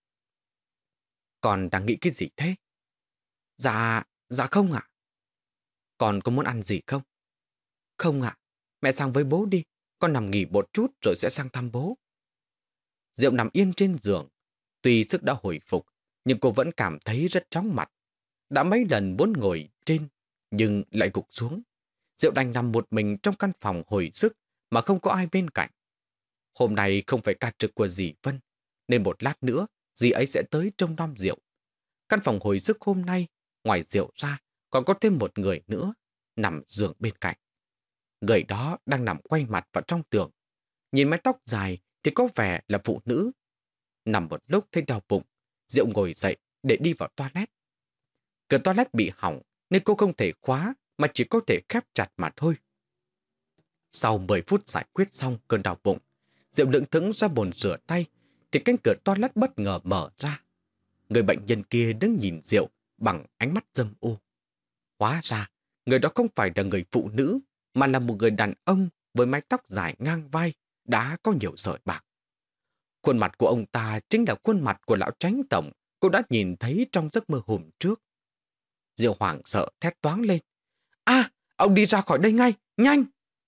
Con đang nghĩ cái gì thế? Dạ, dạ không ạ. Con có muốn ăn gì không? Không ạ, mẹ sang với bố đi. Con nằm nghỉ một chút rồi sẽ sang thăm bố. Diệu nằm yên trên giường. Tuy sức đã hồi phục, nhưng cô vẫn cảm thấy rất chóng mặt. Đã mấy lần muốn ngồi trên, nhưng lại gục xuống. Diệu đành nằm một mình trong căn phòng hồi sức mà không có ai bên cạnh. Hôm nay không phải ca trực của dì Vân, nên một lát nữa dì ấy sẽ tới trông nom Diệu. Căn phòng hồi sức hôm nay, ngoài Diệu ra, còn có thêm một người nữa, nằm giường bên cạnh. Người đó đang nằm quay mặt vào trong tường. Nhìn mái tóc dài thì có vẻ là phụ nữ. Nằm một lúc thấy đau bụng, Diệu ngồi dậy để đi vào toilet. Cửa toilet bị hỏng nên cô không thể khóa mà chỉ có thể khép chặt mà thôi. Sau mười phút giải quyết xong cơn đau bụng, Diệu lững thững ra bồn rửa tay thì cánh cửa toilet bất ngờ mở ra. Người bệnh nhân kia đứng nhìn Diệu bằng ánh mắt dâm u. Hóa ra, người đó không phải là người phụ nữ mà là một người đàn ông với mái tóc dài ngang vai, đã có nhiều sợi bạc. Khuôn mặt của ông ta chính là khuôn mặt của lão chánh tổng cô đã nhìn thấy trong giấc mơ hôm trước. Diệu hoảng sợ thét toáng lên. À, ông đi ra khỏi đây ngay, nhanh!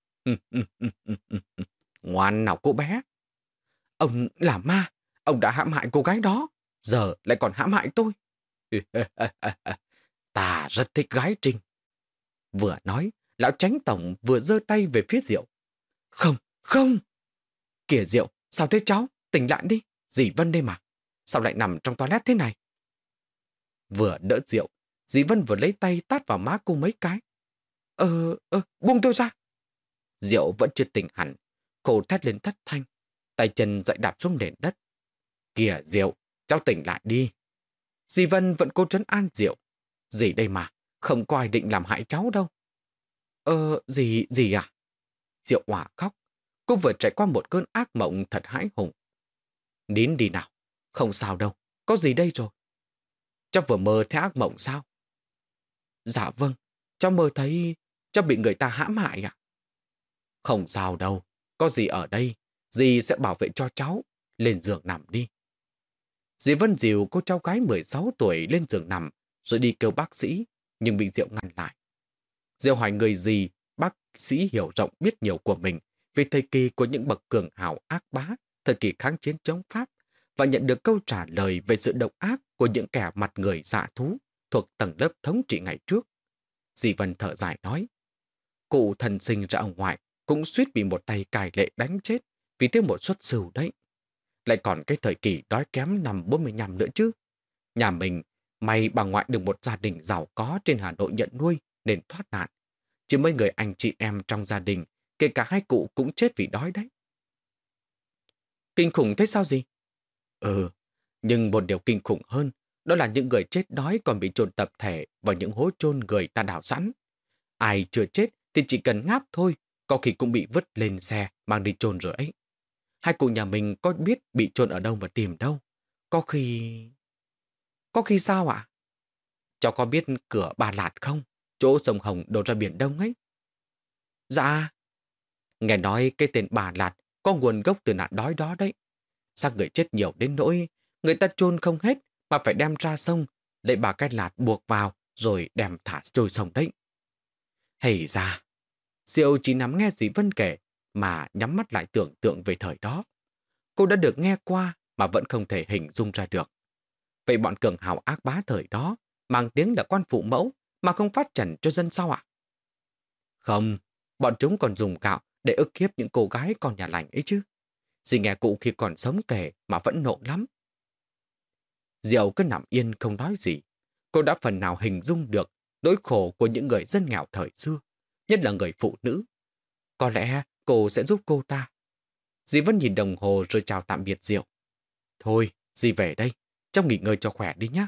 Ngoan nào cô bé. Ông là ma, ông đã hãm hại cô gái đó, giờ lại còn hãm hại tôi. Ta rất thích gái Trinh. Vừa nói, lão Chánh Tổng vừa giơ tay về phía Diệu. Không, không! Kìa Diệu, sao thế cháu? Tỉnh lại đi. Dì Vân đây mà. Sao lại nằm trong toilet thế này? Vừa đỡ Diệu, dì Vân vừa lấy tay tát vào má cô mấy cái. Ờ, ờ, buông tôi ra. Diệu vẫn chưa tỉnh hẳn. Cô thét lên thất thanh. Tay chân dậy đạp xuống nền đất. Kìa Diệu, cháu tỉnh lại đi. Dì Vân vẫn cố trấn an Diệu. Dì đây mà, không có ai định làm hại cháu đâu. Ờ, dì, dì à? Diệu òa khóc. Cô vừa trải qua một cơn ác mộng thật hãi hùng. Nín đi nào. Không sao đâu, có gì đây rồi. Cháu vừa mơ thấy ác mộng sao? Dạ vâng, cháu mơ thấy cháu bị người ta hãm hại ạ. Không sao đâu, có gì ở đây, dì sẽ bảo vệ cho cháu. Lên giường nằm đi. Dì Vân dìu cô cháu gái mười sáu tuổi lên giường nằm, rồi đi kêu bác sĩ, nhưng bị Diệu ngăn lại. Diệu hỏi người gì, bác sĩ hiểu rộng biết nhiều của mình về thời kỳ của những bậc cường hào ác bá, thời kỳ kháng chiến chống Pháp, và nhận được câu trả lời về sự độc ác của những kẻ mặt người dạ thú thuộc tầng lớp thống trị ngày trước. Dì Vân thở dài nói, cụ thần sinh ra ông ngoại cũng suýt bị một tay cài lệ đánh chết vì thiếu một suất sưu đấy. Lại còn cái thời kỳ đói kém năm bốn mươi lăm nữa chứ. Nhà mình, may bà ngoại được một gia đình giàu có trên Hà Nội nhận nuôi nên thoát nạn. Chứ mấy người anh chị em trong gia đình, kể cả hai cụ cũng chết vì đói đấy. Kinh khủng thế sao gì? Ừ, nhưng một điều kinh khủng hơn, đó là những người chết đói còn bị chôn tập thể vào những hố chôn người ta đào sẵn. Ai chưa chết thì chỉ cần ngáp thôi, có khi cũng bị vứt lên xe mang đi chôn rồi ấy. Hai cụ nhà mình có biết bị chôn ở đâu mà tìm đâu. Có khi... Có khi sao ạ? Cháu có biết cửa Bà Lạt không? Chỗ sông Hồng đổ ra Biển Đông ấy. Dạ. Nghe nói cái tên Bà Lạt có nguồn gốc từ nạn đói đó đấy. Sao người chết nhiều đến nỗi người ta chôn không hết mà phải đem ra sông, lấy bà cái lạt buộc vào rồi đem thả trôi sông đấy. Hay ra, Diệu chỉ nắm nghe dì Vân kể mà nhắm mắt lại tưởng tượng về thời đó. Cô đã được nghe qua mà vẫn không thể hình dung ra được. Vậy bọn cường hào ác bá thời đó mang tiếng là quan phụ mẫu mà không phát trần cho dân sao ạ? Không, bọn chúng còn dùng gạo để ức hiếp những cô gái con nhà lành ấy chứ. Dì nghe cụ khi còn sống kể mà vẫn nộ lắm. Diệu cứ nằm yên không nói gì. Cô đã phần nào hình dung được nỗi khổ của những người dân nghèo thời xưa, nhất là người phụ nữ. Có lẽ cô sẽ giúp cô ta. Dì vẫn nhìn đồng hồ rồi chào tạm biệt Diệu. Thôi, dì về đây. Cháu nghỉ ngơi cho khỏe đi nhé.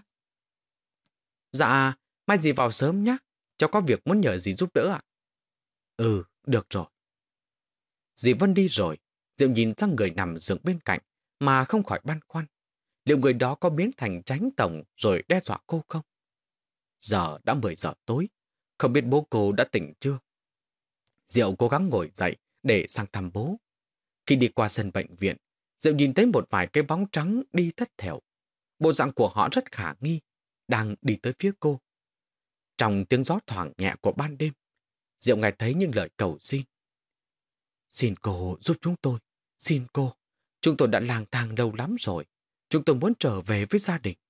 Dạ, mai dì vào sớm nhé. Cháu có việc muốn nhờ dì giúp đỡ ạ. Ừ, được rồi. Dì Vân đi rồi. Diệu nhìn sang người nằm giường bên cạnh mà không khỏi băn khoăn. Liệu người đó có biến thành Chánh Tổng rồi đe dọa cô không? Giờ đã mười giờ tối. Không biết bố cô đã tỉnh chưa? Diệu cố gắng ngồi dậy để sang thăm bố. Khi đi qua sân bệnh viện, Diệu nhìn thấy một vài cái bóng trắng đi thất thểu. Bộ dạng của họ rất khả nghi, đang đi tới phía cô. Trong tiếng gió thoảng nhẹ của ban đêm, Diệu nghe thấy những lời cầu xin. Xin cô giúp chúng tôi, xin cô. Chúng tôi đã lang thang lâu lắm rồi. Chúng tôi muốn trở về với gia đình.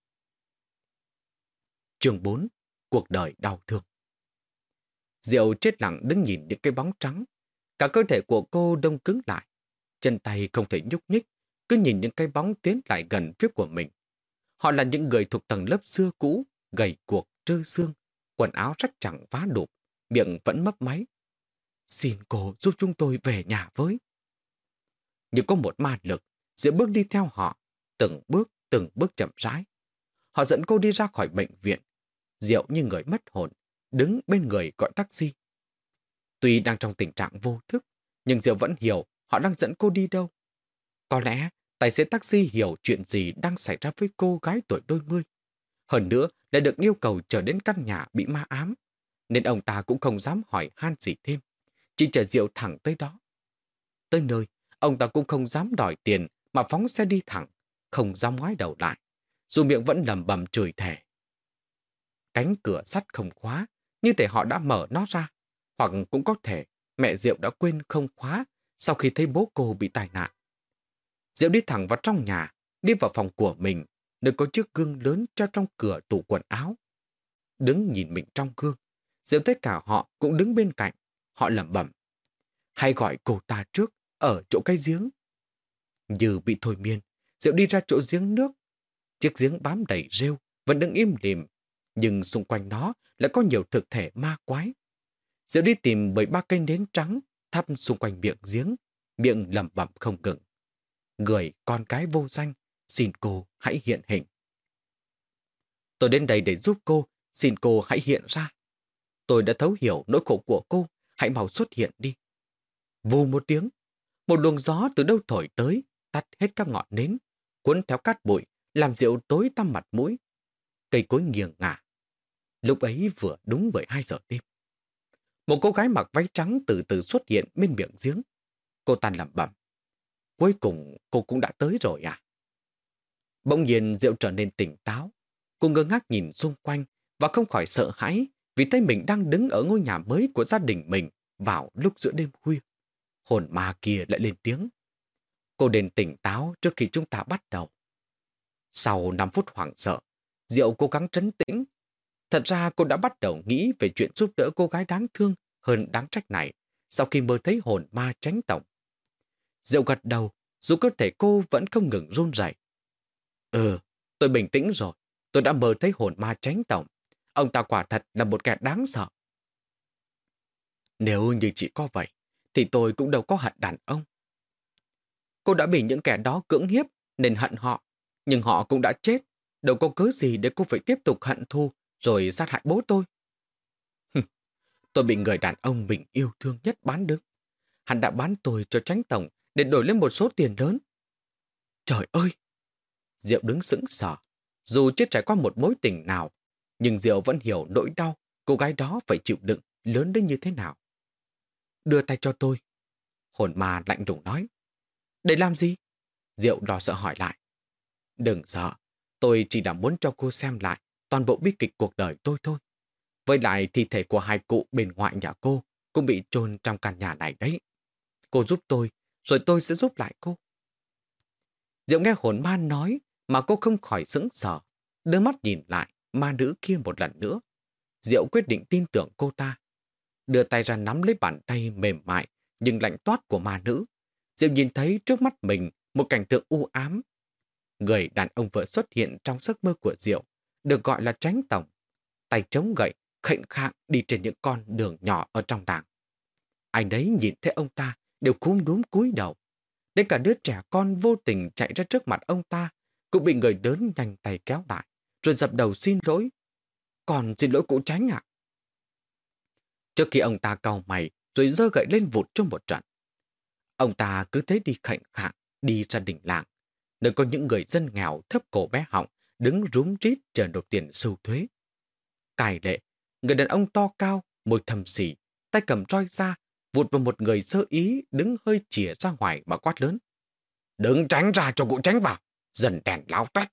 Chương bốn. Cuộc đời đau thương. Diệu chết lặng đứng nhìn những cái bóng trắng. Cả cơ thể của cô đông cứng lại. Chân tay không thể nhúc nhích, cứ nhìn những cái bóng tiến lại gần phía của mình. Họ là những người thuộc tầng lớp xưa cũ, gầy guộc, trơ xương, quần áo rách chẳng vá đụp, miệng vẫn mấp máy. Xin cô giúp chúng tôi về nhà với. Nhưng có một ma lực, Diệu bước đi theo họ, từng bước, từng bước chậm rãi. Họ dẫn cô đi ra khỏi bệnh viện. Diệu như người mất hồn, đứng bên người gọi taxi. Tuy đang trong tình trạng vô thức, nhưng Diệu vẫn hiểu họ đang dẫn cô đi đâu. Có lẽ tài xế taxi hiểu chuyện gì đang xảy ra với cô gái tuổi đôi mươi. Hơn nữa lại được yêu cầu trở đến căn nhà bị ma ám, nên ông ta cũng không dám hỏi han gì thêm, chỉ chở Diệu thẳng tới đó. Tới nơi, ông ta cũng không dám đòi tiền mà phóng xe đi thẳng, không dám ngoái đầu lại, dù miệng vẫn lẩm bẩm chửi thề. Cánh cửa sắt không khóa, như thể họ đã mở nó ra, hoặc cũng có thể mẹ Diệu đã quên không khóa sau khi thấy bố cô bị tai nạn. Diệu đi thẳng vào trong nhà, đi vào phòng của mình, nơi có chiếc gương lớn treo trong cửa tủ quần áo. Đứng nhìn mình trong gương, Diệu tất cả họ cũng đứng bên cạnh. Họ lẩm bẩm. Hay gọi cô ta trước, ở chỗ cái giếng. Như bị thôi miên, Diệu đi ra chỗ giếng nước. Chiếc giếng bám đầy rêu, vẫn đứng im lìm, nhưng xung quanh nó lại có nhiều thực thể ma quái. Diệu đi tìm bởi ba cây nến trắng, thắp xung quanh miệng giếng, miệng lẩm bẩm không ngừng. Người con cái vô danh, xin cô hãy hiện hình. Tôi đến đây để giúp cô, xin cô hãy hiện ra. Tôi đã thấu hiểu nỗi khổ của cô, hãy mau xuất hiện đi. Vù một tiếng, một luồng gió từ đâu thổi tới, tắt hết các ngọn nến, cuốn theo cát bụi, làm Diệu tối tăm mặt mũi. Cây cối nghiêng ngả. Lúc ấy vừa đúng mười hai giờ đêm. Một cô gái mặc váy trắng từ từ xuất hiện bên miệng giếng. Cô ta lẩm bẩm. Cuối cùng cô cũng đã tới rồi à? Bỗng nhiên Diệu trở nên tỉnh táo. Cô ngơ ngác nhìn xung quanh và không khỏi sợ hãi vì thấy mình đang đứng ở ngôi nhà mới của gia đình mình vào lúc giữa đêm khuya. Hồn ma kia lại lên tiếng. Cô nên tỉnh táo trước khi chúng ta bắt đầu. Sau năm phút hoảng sợ, Diệu cố gắng trấn tĩnh. Thật ra cô đã bắt đầu nghĩ về chuyện giúp đỡ cô gái đáng thương hơn đáng trách này sau khi mơ thấy hồn ma Chánh Tổng. Diệu gật đầu, dù cơ thể cô vẫn không ngừng run rẩy. Ừ, tôi bình tĩnh rồi. Tôi đã mơ thấy hồn ma Chánh Tổng. Ông ta quả thật là một kẻ đáng sợ. Nếu như chỉ có vậy, thì tôi cũng đâu có hận đàn ông. Cô đã bị những kẻ đó cưỡng hiếp nên hận họ. Nhưng họ cũng đã chết. Đâu có cớ gì để cô phải tiếp tục hận thù rồi sát hại bố tôi. Tôi bị người đàn ông mình yêu thương nhất bán đứng. Hắn đã bán tôi cho Chánh Tổng để đổi lên một số tiền lớn. Trời ơi! Diệu đứng sững sờ. Dù chưa trải qua một mối tình nào, nhưng Diệu vẫn hiểu nỗi đau cô gái đó phải chịu đựng lớn đến như thế nào. Đưa tay cho tôi. Hồn ma lạnh lùng nói. Để làm gì? Diệu lo sợ hỏi lại. Đừng sợ. Tôi chỉ đã muốn cho cô xem lại toàn bộ bi kịch cuộc đời tôi thôi. Với lại thi thể của hai cụ bên ngoại nhà cô cũng bị chôn trong căn nhà này đấy. Cô giúp tôi, rồi tôi sẽ giúp lại cô. Diệu nghe hồn ma nói mà cô không khỏi sững sờ, đưa mắt nhìn lại ma nữ kia một lần nữa. Diệu quyết định tin tưởng cô ta. Đưa tay ra nắm lấy bàn tay mềm mại nhưng lạnh toát của ma nữ. Diệu nhìn thấy trước mắt mình một cảnh tượng u ám. Người đàn ông vừa xuất hiện trong giấc mơ của Diệu được gọi là Chánh Tổng. Tay chống gậy, khệnh khạng đi trên những con đường nhỏ ở trong làng. Ai đấy nhìn thấy ông ta đều cúm núm cúi đầu. Đến cả đứa trẻ con vô tình chạy ra trước mặt ông ta cũng bị người lớn nhanh tay kéo lại, rồi dập đầu xin lỗi. Còn xin lỗi cụ Chánh ạ. Trước khi ông ta cau mày rồi giơ gậy lên vụt trong một trận. Ông ta cứ thế đi khệnh khạng đi ra đỉnh làng, nơi có những người dân nghèo thấp cổ bé họng đứng rúm rít chờ nộp tiền sưu thuế. Cài lệ, người đàn ông to cao, môi thầm xỉ, tay cầm roi ra, vụt vào một người sơ ý đứng hơi chìa ra ngoài mà quát lớn. Đứng tránh ra cho cụ Chánh vào, dần đèn láo toét.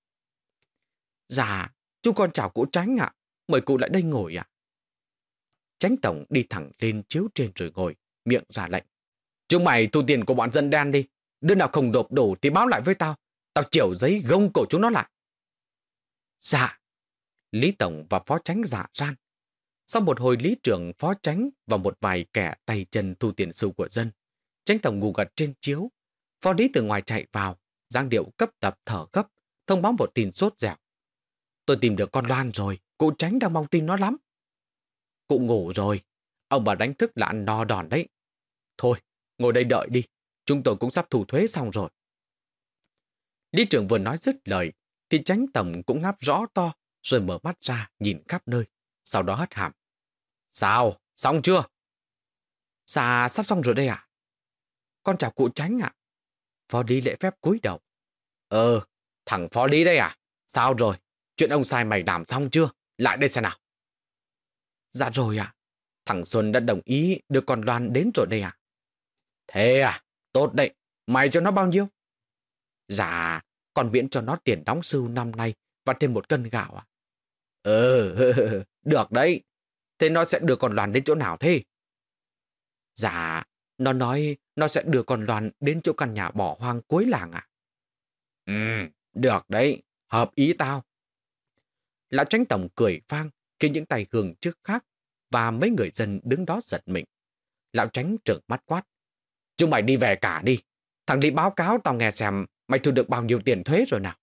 Dạ, chú con chào cụ Chánh ạ, mời cụ lại đây ngồi ạ. Chánh Tổng đi thẳng lên chiếu trên rồi ngồi, miệng ra lệnh. Chúng mày thu tiền của bọn dân đen đi, đứa nào không nộp đủ thì báo lại với tao, tao chiểu giấy gông cổ chúng nó lại. Dạ. Lý Tổng và Phó Chánh dạ ran. Sau một hồi lý trưởng, Phó Chánh và một vài kẻ tay chân thu tiền sưu của dân, Chánh Tổng ngủ gật trên chiếu. Phó Lý từ ngoài chạy vào, dáng điệu cấp tập thở gấp, thông báo một tin sốt dẻo. Tôi tìm được con Loan rồi, cụ Chánh đang mong tin nó lắm. Cụ ngủ rồi, ông bà đánh thức là ăn no đòn đấy. Thôi, ngồi đây đợi đi, chúng tôi cũng sắp thu thuế xong rồi. Lý trưởng vừa nói dứt lời, thì Chánh Tổng cũng ngáp rõ to, rồi mở mắt ra nhìn khắp nơi, sau đó hất hàm. Sao, xong chưa? Dạ, sắp xong rồi đây à? Con chào cụ Chánh ạ. Phó Lý lễ phép cúi đầu. Ờ, thằng Phó Lý đây à? Sao rồi? Chuyện ông sai mày làm xong chưa? Lại đây xem nào. Dạ rồi ạ. Thằng Xuân đã đồng ý đưa con Loan đến rồi đây à? Thế à? Tốt đấy. Mày cho nó bao nhiêu? Dạ, con miễn cho nó tiền đóng sưu năm nay và thêm một cân gạo à? Ừ, được đấy. Thế nó sẽ đưa con Loan đến chỗ nào thế? Dạ, nó nói nó sẽ đưa con Loan đến chỗ căn nhà bỏ hoang cuối làng à? Ừ, được đấy. Hợp ý tao. Lão Chánh Tổng cười vang, khiến những tay gừng trước khác. và mấy người dân đứng đó giật mình. Lão Tránh trợn mắt quát. Chúng mày đi về cả đi. Thằng đi báo cáo tao nghe xem mày thu được bao nhiêu tiền thuế rồi nào.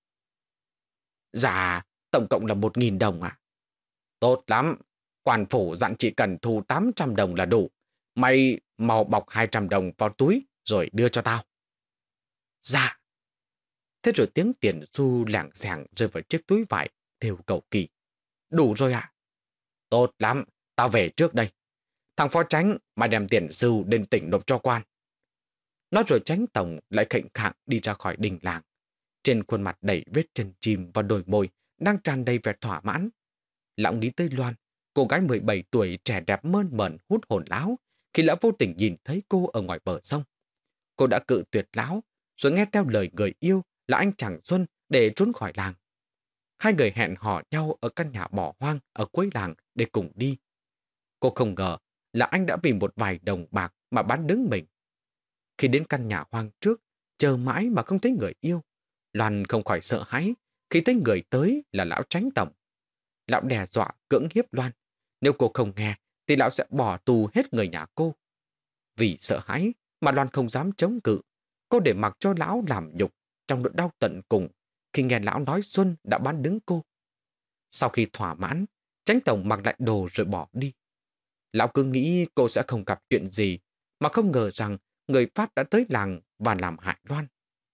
Dạ, tổng cộng là một nghìn đồng à? Tốt lắm. Quan phủ dặn chỉ cần thu tám trăm đồng là đủ. Mày mau bọc hai trăm đồng vào túi rồi đưa cho tao. Dạ. Thế rồi tiếng tiền xu lảng xảng rơi vào chiếc túi vải thêu cầu kỳ. Đủ rồi ạ. Tốt lắm, tao về trước đây. Thằng phó Tránh, mày đem tiền xu đến tỉnh nộp cho quan. Nói rồi Tránh tổng lại khệnh khạng đi ra khỏi đình làng. Trên khuôn mặt đầy vết chân chim và đôi môi đang tràn đầy vẻ thỏa mãn. Lão nghĩ tới Loan, cô gái mười bảy tuổi trẻ đẹp mơn mởn hút hồn lão khi lão vô tình nhìn thấy cô ở ngoài bờ sông. Cô đã cự tuyệt lão, rồi nghe theo lời người yêu là anh chàng Xuân để trốn khỏi làng. Hai người hẹn hò nhau ở căn nhà bỏ hoang ở cuối làng để cùng đi. Cô không ngờ là anh đã vì một vài đồng bạc mà bán đứng mình. Khi đến căn nhà hoang trước, chờ mãi mà không thấy người yêu, Loan không khỏi sợ hãi khi thấy người tới là lão Tránh tổng. Lão đe dọa cưỡng hiếp Loan. Nếu cô không nghe, thì lão sẽ bỏ tù hết người nhà cô. Vì sợ hãi mà Loan không dám chống cự. Cô để mặc cho lão làm nhục trong nỗi đau tận cùng khi nghe lão nói Xuân đã bán đứng cô. Sau khi thỏa mãn, Tránh tổng mặc lại đồ rồi bỏ đi. Lão cứ nghĩ cô sẽ không gặp chuyện gì, mà không ngờ rằng người Pháp đã tới làng và làm hại Loan.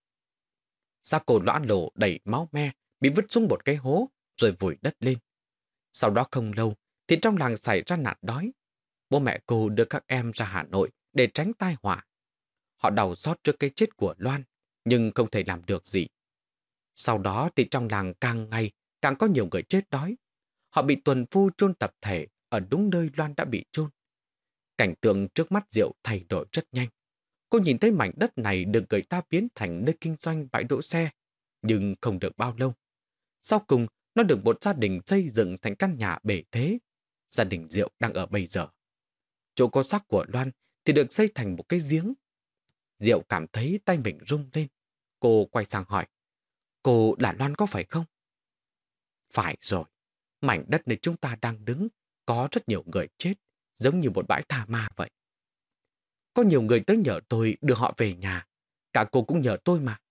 Xác cô lõa lồ đầy máu me, bị vứt xuống một cái hố, rồi vùi đất lên. Sau đó không lâu, thì trong làng xảy ra nạn đói. Bố mẹ cô đưa các em ra Hà Nội để tránh tai họa. Họ đau xót trước cái chết của Loan, nhưng không thể làm được gì. Sau đó thì trong làng càng ngày càng có nhiều người chết đói. Họ bị tuần phu chôn tập thể ở đúng nơi Loan đã bị chôn. Cảnh tượng trước mắt Diệu thay đổi rất nhanh. Cô nhìn thấy mảnh đất này được người ta biến thành nơi kinh doanh bãi đỗ xe, nhưng không được bao lâu. Sau cùng, nó được một gia đình xây dựng thành căn nhà bề thế. Gia đình Diệu đang ở bây giờ. Chỗ có xác của Loan thì được xây thành một cái giếng. Diệu cảm thấy tay mình rung lên. Cô quay sang hỏi, cô là Loan có phải không? Phải rồi, mảnh đất nơi chúng ta đang đứng có rất nhiều người chết, giống như một bãi tha ma vậy. Có nhiều người tới nhờ tôi đưa họ về nhà, cả cô cũng nhờ tôi mà.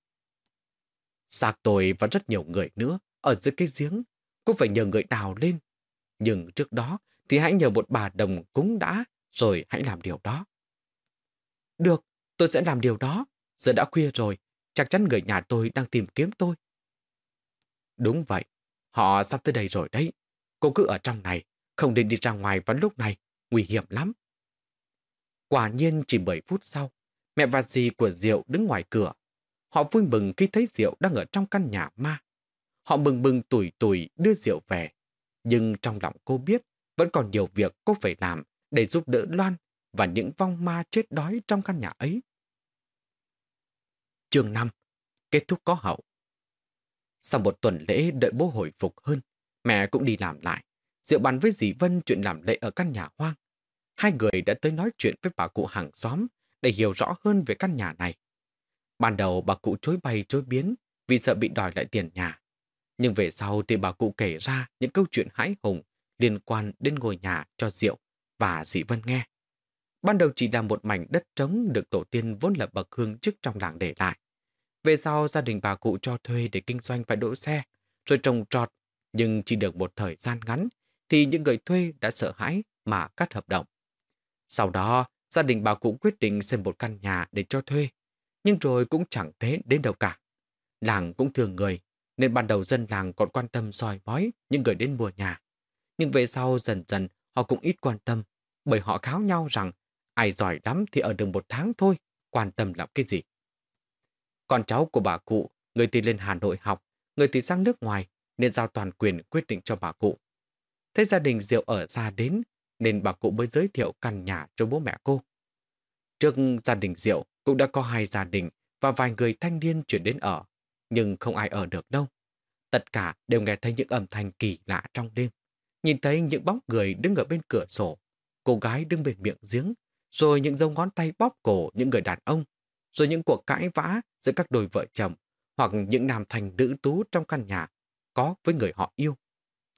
Xác tôi và rất nhiều người nữa ở dưới cái giếng, cũng phải nhờ người đào lên. Nhưng trước đó thì hãy nhờ một bà đồng cúng đã, rồi hãy làm điều đó. Được, tôi sẽ làm điều đó. Giờ đã khuya rồi, chắc chắn người nhà tôi đang tìm kiếm tôi. Đúng vậy, họ sắp tới đây rồi đấy. Cô cứ ở trong này, không nên đi ra ngoài vào lúc này, nguy hiểm lắm. Quả nhiên chỉ mười phút sau, mẹ và dì của Diệu đứng ngoài cửa. Họ vui mừng khi thấy Diệu đang ở trong căn nhà ma. Họ mừng mừng tủi tủi đưa Diệu về. Nhưng trong lòng cô biết vẫn còn nhiều việc cô phải làm để giúp đỡ Loan và những vong ma chết đói trong căn nhà ấy. Chương năm. Kết thúc có hậu. Sau một tuần lễ đợi bố hồi phục hơn, mẹ cũng đi làm lại. Diệu bàn với dì Vân chuyện làm lễ ở căn nhà hoang. Hai người đã tới nói chuyện với bà cụ hàng xóm để hiểu rõ hơn về căn nhà này. Ban đầu bà cụ chối bay chối biến vì sợ bị đòi lại tiền nhà. Nhưng về sau thì bà cụ kể ra những câu chuyện hãi hùng liên quan đến ngôi nhà cho Diệu và dì Vân nghe. Ban đầu chỉ là một mảnh đất trống được tổ tiên vốn là bậc hương chức trong làng để lại. Về sau gia đình bà cụ cho thuê để kinh doanh phải đỗ xe, rồi trồng trọt, nhưng chỉ được một thời gian ngắn thì những người thuê đã sợ hãi mà cắt hợp đồng. Sau đó, gia đình bà cụ quyết định xây một căn nhà để cho thuê, nhưng rồi cũng chẳng thế đến đâu cả. Làng cũng thương người, nên ban đầu dân làng còn quan tâm soi mói những người đến mua nhà. Nhưng về sau dần dần họ cũng ít quan tâm, bởi họ kháo nhau rằng ai giỏi lắm thì ở được một tháng thôi, quan tâm làm cái gì. Con cháu của bà cụ, người thì lên Hà Nội học, người thì sang nước ngoài, nên giao toàn quyền quyết định cho bà cụ. Thế gia đình Diệu ở xa đến, nên bà cụ mới giới thiệu căn nhà cho bố mẹ cô. Trước gia đình Diệu cũng đã có hai gia đình và vài người thanh niên chuyển đến ở, nhưng không ai ở được đâu. Tất cả đều nghe thấy những âm thanh kỳ lạ trong đêm, nhìn thấy những bóng người đứng ở bên cửa sổ, cô gái đứng bên miệng giếng, rồi những dấu ngón tay bóp cổ những người đàn ông, rồi những cuộc cãi vã giữa các đôi vợ chồng, hoặc những nam thanh nữ tú trong căn nhà có với người họ yêu.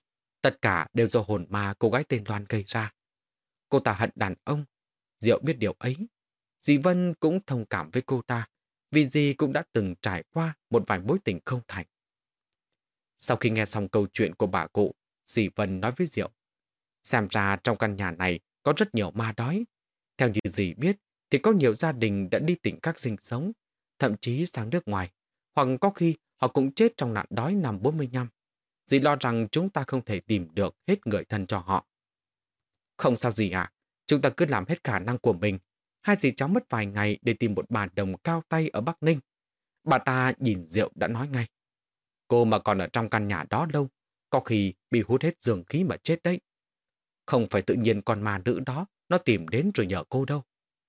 Tất cả đều do hồn ma cô gái tên Loan gây ra. Cô ta hận đàn ông. Diệu biết điều ấy. Dì Vân cũng thông cảm với cô ta, vì dì cũng đã từng trải qua một vài mối tình không thành. Sau khi nghe xong câu chuyện của bà cụ, dì Vân nói với Diệu, xem ra trong căn nhà này có rất nhiều ma đói. Theo như dì biết, thì có nhiều gia đình đã đi tỉnh khác sinh sống, thậm chí sang nước ngoài, hoặc có khi họ cũng chết trong nạn đói năm bốn mươi lăm. Dì lo rằng chúng ta không thể tìm được hết người thân cho họ. Không sao gì ạ, chúng ta cứ làm hết khả năng của mình. Hai dì cháu mất vài ngày để tìm một bà đồng cao tay ở Bắc Ninh. Bà ta nhìn Diệu đã nói ngay, cô mà còn ở trong căn nhà đó lâu, có khi bị hút hết dương khí mà chết đấy. Không phải tự nhiên con ma nữ đó nó tìm đến rồi nhờ cô đâu.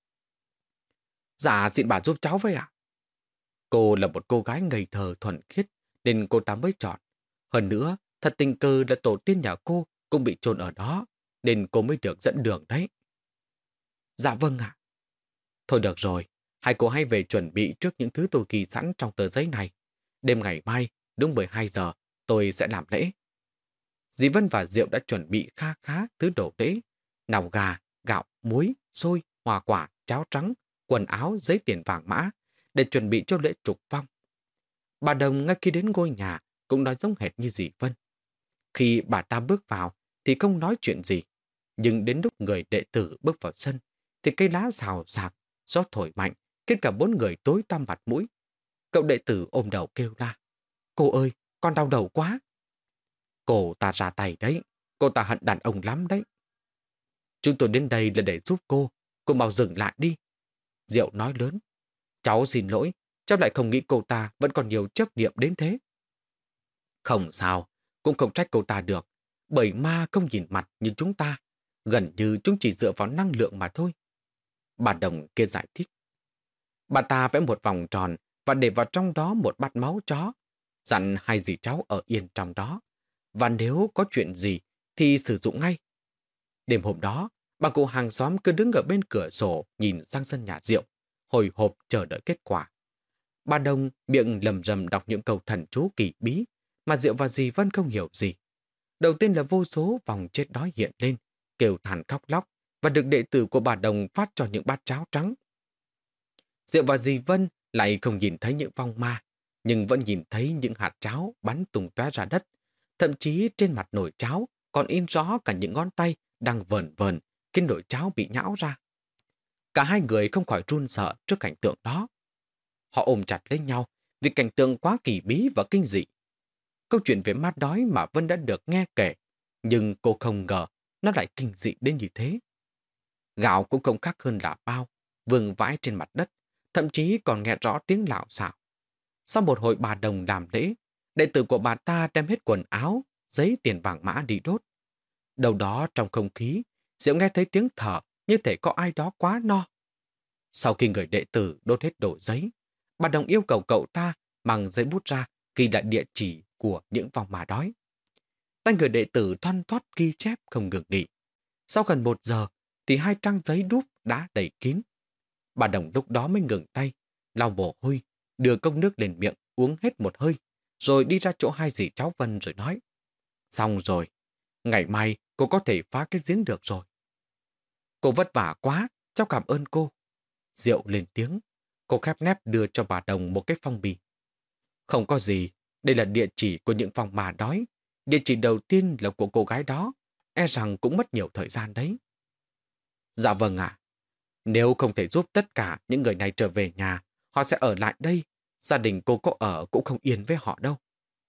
Dạ, xin bà giúp cháu với ạ. Cô là một cô gái ngây thơ thuần khiết, nên cô ta mới chọn. Hơn nữa, thật tình cờ là tổ tiên nhà cô cũng bị chôn ở đó, nên cô mới được dẫn đường đấy. Dạ vâng ạ. Thôi được rồi, hai cô hãy về chuẩn bị trước những thứ tôi ghi sẵn trong tờ giấy này. Đêm ngày mai, đúng mười hai giờ, tôi sẽ làm lễ. Dì Vân và Diệu đã chuẩn bị kha khá thứ đồ lễ. Nào gà, gạo, muối, xôi, hoa quả, cháo trắng, quần áo, giấy tiền vàng mã, để chuẩn bị cho lễ trục phong. Bà Đồng ngay khi đến ngôi nhà cũng nói giống hệt như dì Vân. Khi bà ta bước vào thì không nói chuyện gì. Nhưng đến lúc người đệ tử bước vào sân thì cây lá xào xạc, gió thổi mạnh, khiến cả bốn người tối tăm mặt mũi. Cậu đệ tử ôm đầu kêu la, cô ơi, con đau đầu quá. Cô ta ra tay đấy, cô ta hận đàn ông lắm đấy. Chúng tôi đến đây là để giúp cô, cô mau dừng lại đi. Diệu nói lớn, cháu xin lỗi, cháu lại không nghĩ cô ta vẫn còn nhiều chấp niệm đến thế. Không sao, cũng không trách cô ta được, bởi ma không nhìn mặt như chúng ta, gần như chúng chỉ dựa vào năng lượng mà thôi. Bà Đồng kia giải thích. Bà ta vẽ một vòng tròn và để vào trong đó một bát máu chó, dặn hai dì cháu ở yên trong đó, và nếu có chuyện gì thì sử dụng ngay. Đêm hôm đó, bà cụ hàng xóm cứ đứng ở bên cửa sổ nhìn sang sân nhà Diệu, hồi hộp chờ đợi kết quả. Bà Đồng miệng lầm rầm đọc những câu thần chú kỳ bí mà Diệu và dì Vân không hiểu gì. Đầu tiên là vô số vòng chết đói hiện lên, kêu than khóc lóc, và được đệ tử của bà Đồng phát cho những bát cháo trắng. Diệu và dì Vân lại không nhìn thấy những vong ma, nhưng vẫn nhìn thấy những hạt cháo bắn tung tóe ra đất. Thậm chí trên mặt nồi cháo còn in rõ cả những ngón tay đang vờn vờn khiến nồi cháo bị nhão ra. Cả hai người không khỏi run sợ trước cảnh tượng đó. Họ ôm chặt lấy nhau vì cảnh tượng quá kỳ bí và kinh dị. Câu chuyện về ma đói mà Vân đã được nghe kể, nhưng cô không ngờ nó lại kinh dị đến như thế. Gạo cũng không khác hơn là bao, vương vãi trên mặt đất, thậm chí còn nghe rõ tiếng lạo xạo. Sau một hồi bà Đồng làm lễ, đệ tử của bà ta đem hết quần áo, giấy tiền vàng mã đi đốt. Đầu đó trong không khí, Diệu nghe thấy tiếng thở như thể có ai đó quá no. Sau khi người đệ tử đốt hết đồ giấy, bà Đồng yêu cầu cậu ta mang giấy bút ra ghi lại địa chỉ của những vong ma đói. Tay người đệ tử thoăn thoắt ghi chép không ngừng nghỉ. Sau gần một giờ thì hai trang giấy đúp đã đầy kín. Bà Đồng lúc đó mới ngừng tay, lau mồ hôi, đưa cốc nước lên miệng uống hết một hơi, rồi đi ra chỗ hai dì cháu Vân rồi nói, xong rồi, ngày mai cô có thể phá cái giếng được rồi. Cô vất vả quá, cháu cảm ơn cô. Diệu lên tiếng, cô khép nép đưa cho bà Đồng một cái phong bì. Không có gì, đây là địa chỉ của những vong ma đói. Địa chỉ đầu tiên là của cô gái đó, e rằng cũng mất nhiều thời gian đấy. Dạ vâng ạ. Nếu không thể giúp tất cả những người này trở về nhà, họ sẽ ở lại đây. Gia đình cô có ở cũng không yên với họ đâu.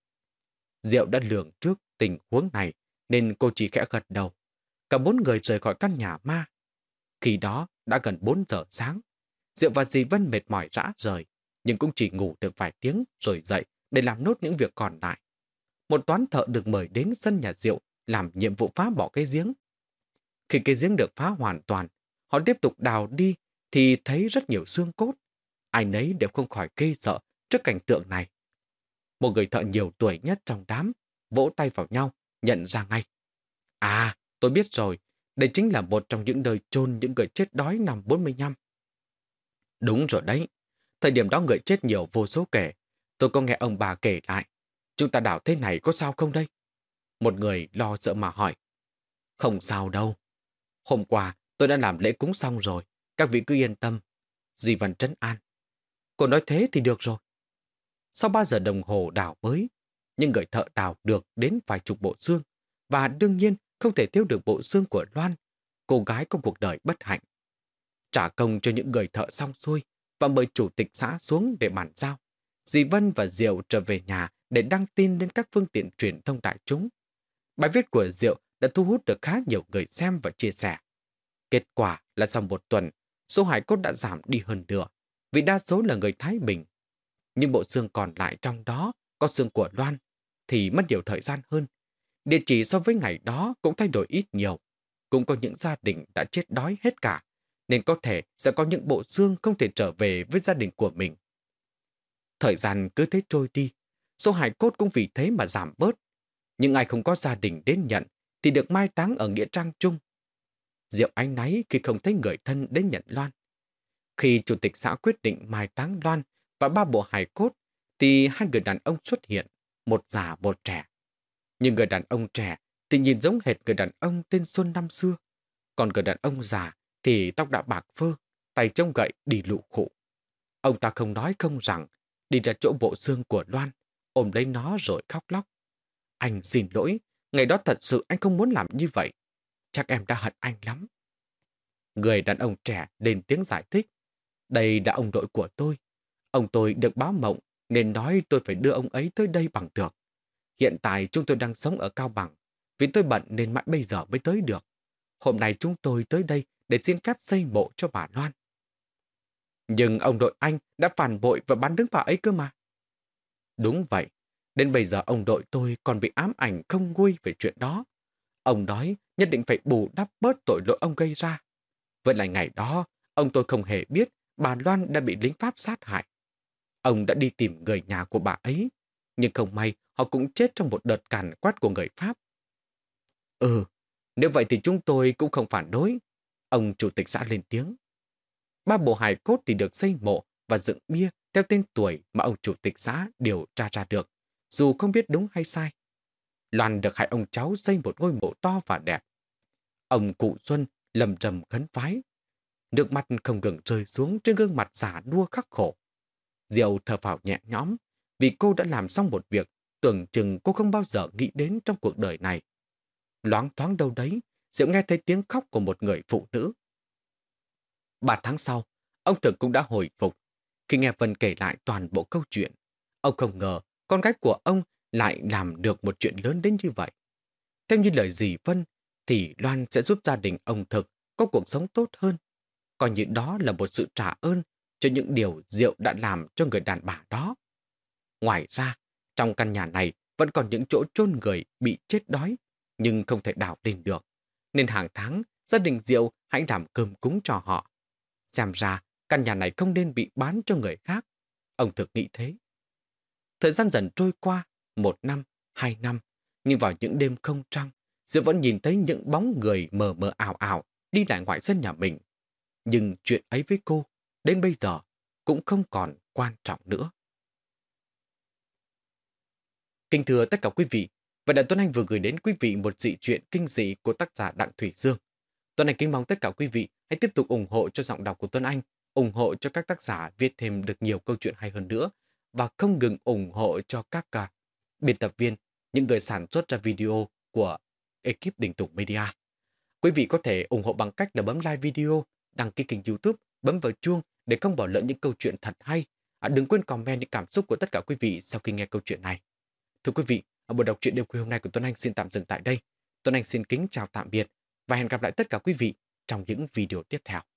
Diệu đã lường trước tình huống này, nên cô chỉ khẽ gật đầu. Cả bốn người rời khỏi căn nhà ma. Khi đó đã gần bốn giờ sáng. Diệu và dì Vân mệt mỏi rã rời, nhưng cũng chỉ ngủ được vài tiếng rồi dậy để làm nốt những việc còn lại. Một toán thợ được mời đến sân nhà Diệu làm nhiệm vụ phá bỏ cái giếng. Khi cái giếng được phá hoàn toàn, họ tiếp tục đào đi thì thấy rất nhiều xương cốt. Ai nấy đều không khỏi ghê sợ trước cảnh tượng này. Một người thợ nhiều tuổi nhất trong đám vỗ tay vào nhau, nhận ra ngay. À, tôi biết rồi, đây chính là một trong những nơi chôn những người chết đói năm bốn mươi lăm. Đúng rồi đấy, thời điểm đó người chết nhiều vô số kể. Tôi có nghe ông bà kể lại. Chúng ta đào thế này có sao không đây? Một người lo sợ mà hỏi. Không sao đâu. Hôm qua tôi đã làm lễ cúng xong rồi. Các vị cứ yên tâm. Dì Vân trấn an. Cô nói thế thì được rồi. Sau ba giờ đồng hồ đào bới, nhưng người thợ đào được đến vài chục bộ xương. Và đương nhiên không thể thiếu được bộ xương của Loan, cô gái có cuộc đời bất hạnh. Trả công cho những người thợ xong xuôi và mời chủ tịch xã xuống để bàn giao. Dì Vân và Diệu trở về nhà để đăng tin lên các phương tiện truyền thông đại chúng. Bài viết của Diệu đã thu hút được khá nhiều người xem và chia sẻ. Kết quả là sau một tuần, số hài cốt đã giảm đi hơn nửa, vì đa số là người Thái Bình. Nhưng bộ xương còn lại trong đó có xương của Loan thì mất nhiều thời gian hơn. Địa chỉ so với ngày đó cũng thay đổi ít nhiều. Cũng có những gia đình đã chết đói hết cả, nên có thể sẽ có những bộ xương không thể trở về với gia đình của mình. Thời gian cứ thế trôi đi, số hài cốt cũng vì thế mà giảm bớt. Nhưng ai không có gia đình đến nhận thì được mai táng ở nghĩa trang chung. Diệu áy náy khi không thấy người thân đến nhận Loan. Khi chủ tịch xã quyết định mai táng Loan và ba bộ hài cốt, thì hai người đàn ông xuất hiện, một già một trẻ. Nhưng người đàn ông trẻ thì nhìn giống hệt người đàn ông tên Xuân năm xưa. Còn người đàn ông già thì tóc đã bạc phơ, tay trông gậy đi lụ khụ. Ông ta không nói không rằng, đi ra chỗ bộ xương của Loan, ôm lấy nó rồi khóc lóc. Anh xin lỗi, ngày đó thật sự anh không muốn làm như vậy. Chắc em đã hận anh lắm. Người đàn ông trẻ lên tiếng giải thích. Đây là ông nội của tôi. Ông tôi được báo mộng nên nói tôi phải đưa ông ấy tới đây bằng được. Hiện tại chúng tôi đang sống ở Cao Bằng. Vì tôi bận nên mãi bây giờ mới tới được. Hôm nay chúng tôi tới đây để xin phép xây mộ cho bà Loan. Nhưng ông nội anh đã phản bội và bắn đứng bà ấy cơ mà. Đúng vậy. Đến bây giờ ông nội tôi còn bị ám ảnh không nguôi về chuyện đó. Ông nói nhất định phải bù đắp bớt tội lỗi ông gây ra. Vậy là ngày đó, ông tôi không hề biết bà Loan đã bị lính Pháp sát hại. Ông đã đi tìm người nhà của bà ấy, nhưng không may họ cũng chết trong một đợt càn quét của người Pháp. Ừ, nếu vậy thì chúng tôi cũng không phản đối. Ông chủ tịch xã lên tiếng. Ba bộ hài cốt thì được xây mộ và dựng bia theo tên tuổi mà ông chủ tịch xã điều tra ra được, dù không biết đúng hay sai. Loan được hai ông cháu xây một ngôi mộ to và đẹp. Ông cụ Xuân lầm rầm khấn vái. Nước mắt không ngừng rơi xuống trên gương mặt già nua khắc khổ. Diệu thở phào nhẹ nhõm vì cô đã làm xong một việc tưởng chừng cô không bao giờ nghĩ đến trong cuộc đời này. Loáng thoáng đâu đấy, Diệu nghe thấy tiếng khóc của một người phụ nữ. Ba tháng sau, ông Thực cũng đã hồi phục. Khi nghe Vân kể lại toàn bộ câu chuyện, ông không ngờ con gái của ông lại làm được một chuyện lớn đến như vậy. Theo như lời dì Vân, thì Loan sẽ giúp gia đình ông Thực có cuộc sống tốt hơn. Coi như đó là một sự trả ơn cho những điều Diệu đã làm cho người đàn bà đó. Ngoài ra, trong căn nhà này vẫn còn những chỗ chôn người bị chết đói, nhưng không thể đào lên được. Nên hàng tháng, gia đình Diệu hãy làm cơm cúng cho họ. Xem ra, căn nhà này không nên bị bán cho người khác. Ông Thực nghĩ thế. Thời gian dần trôi qua, một năm, hai năm, nhưng vào những đêm không trăng, Diệu vẫn nhìn thấy những bóng người mờ mờ ảo ảo đi lại ngoài sân nhà mình. Nhưng chuyện ấy với cô, đến bây giờ, cũng không còn quan trọng nữa. Kính thưa tất cả quý vị, vậy là Tuấn Anh vừa gửi đến quý vị một dị truyện kinh dị của tác giả Đặng Thủy Dương. Tuấn Anh kính mong tất cả quý vị hãy tiếp tục ủng hộ cho giọng đọc của Tuấn Anh, ủng hộ cho các tác giả viết thêm được nhiều câu chuyện hay hơn nữa, và không ngừng ủng hộ cho các uh, biên tập viên, những người sản xuất ra video của ekip Đình Tùng Media. Quý vị có thể ủng hộ bằng cách là bấm like video, đăng ký kênh YouTube, bấm vào chuông để không bỏ lỡ những câu chuyện thật hay. À, đừng quên comment những cảm xúc của tất cả quý vị sau khi nghe câu chuyện này. Thưa quý vị, ở buổi đọc truyện đêm khuya hôm nay của Tuấn Anh xin tạm dừng tại đây. Tuấn Anh xin kính chào tạm biệt và hẹn gặp lại tất cả quý vị trong những video tiếp theo.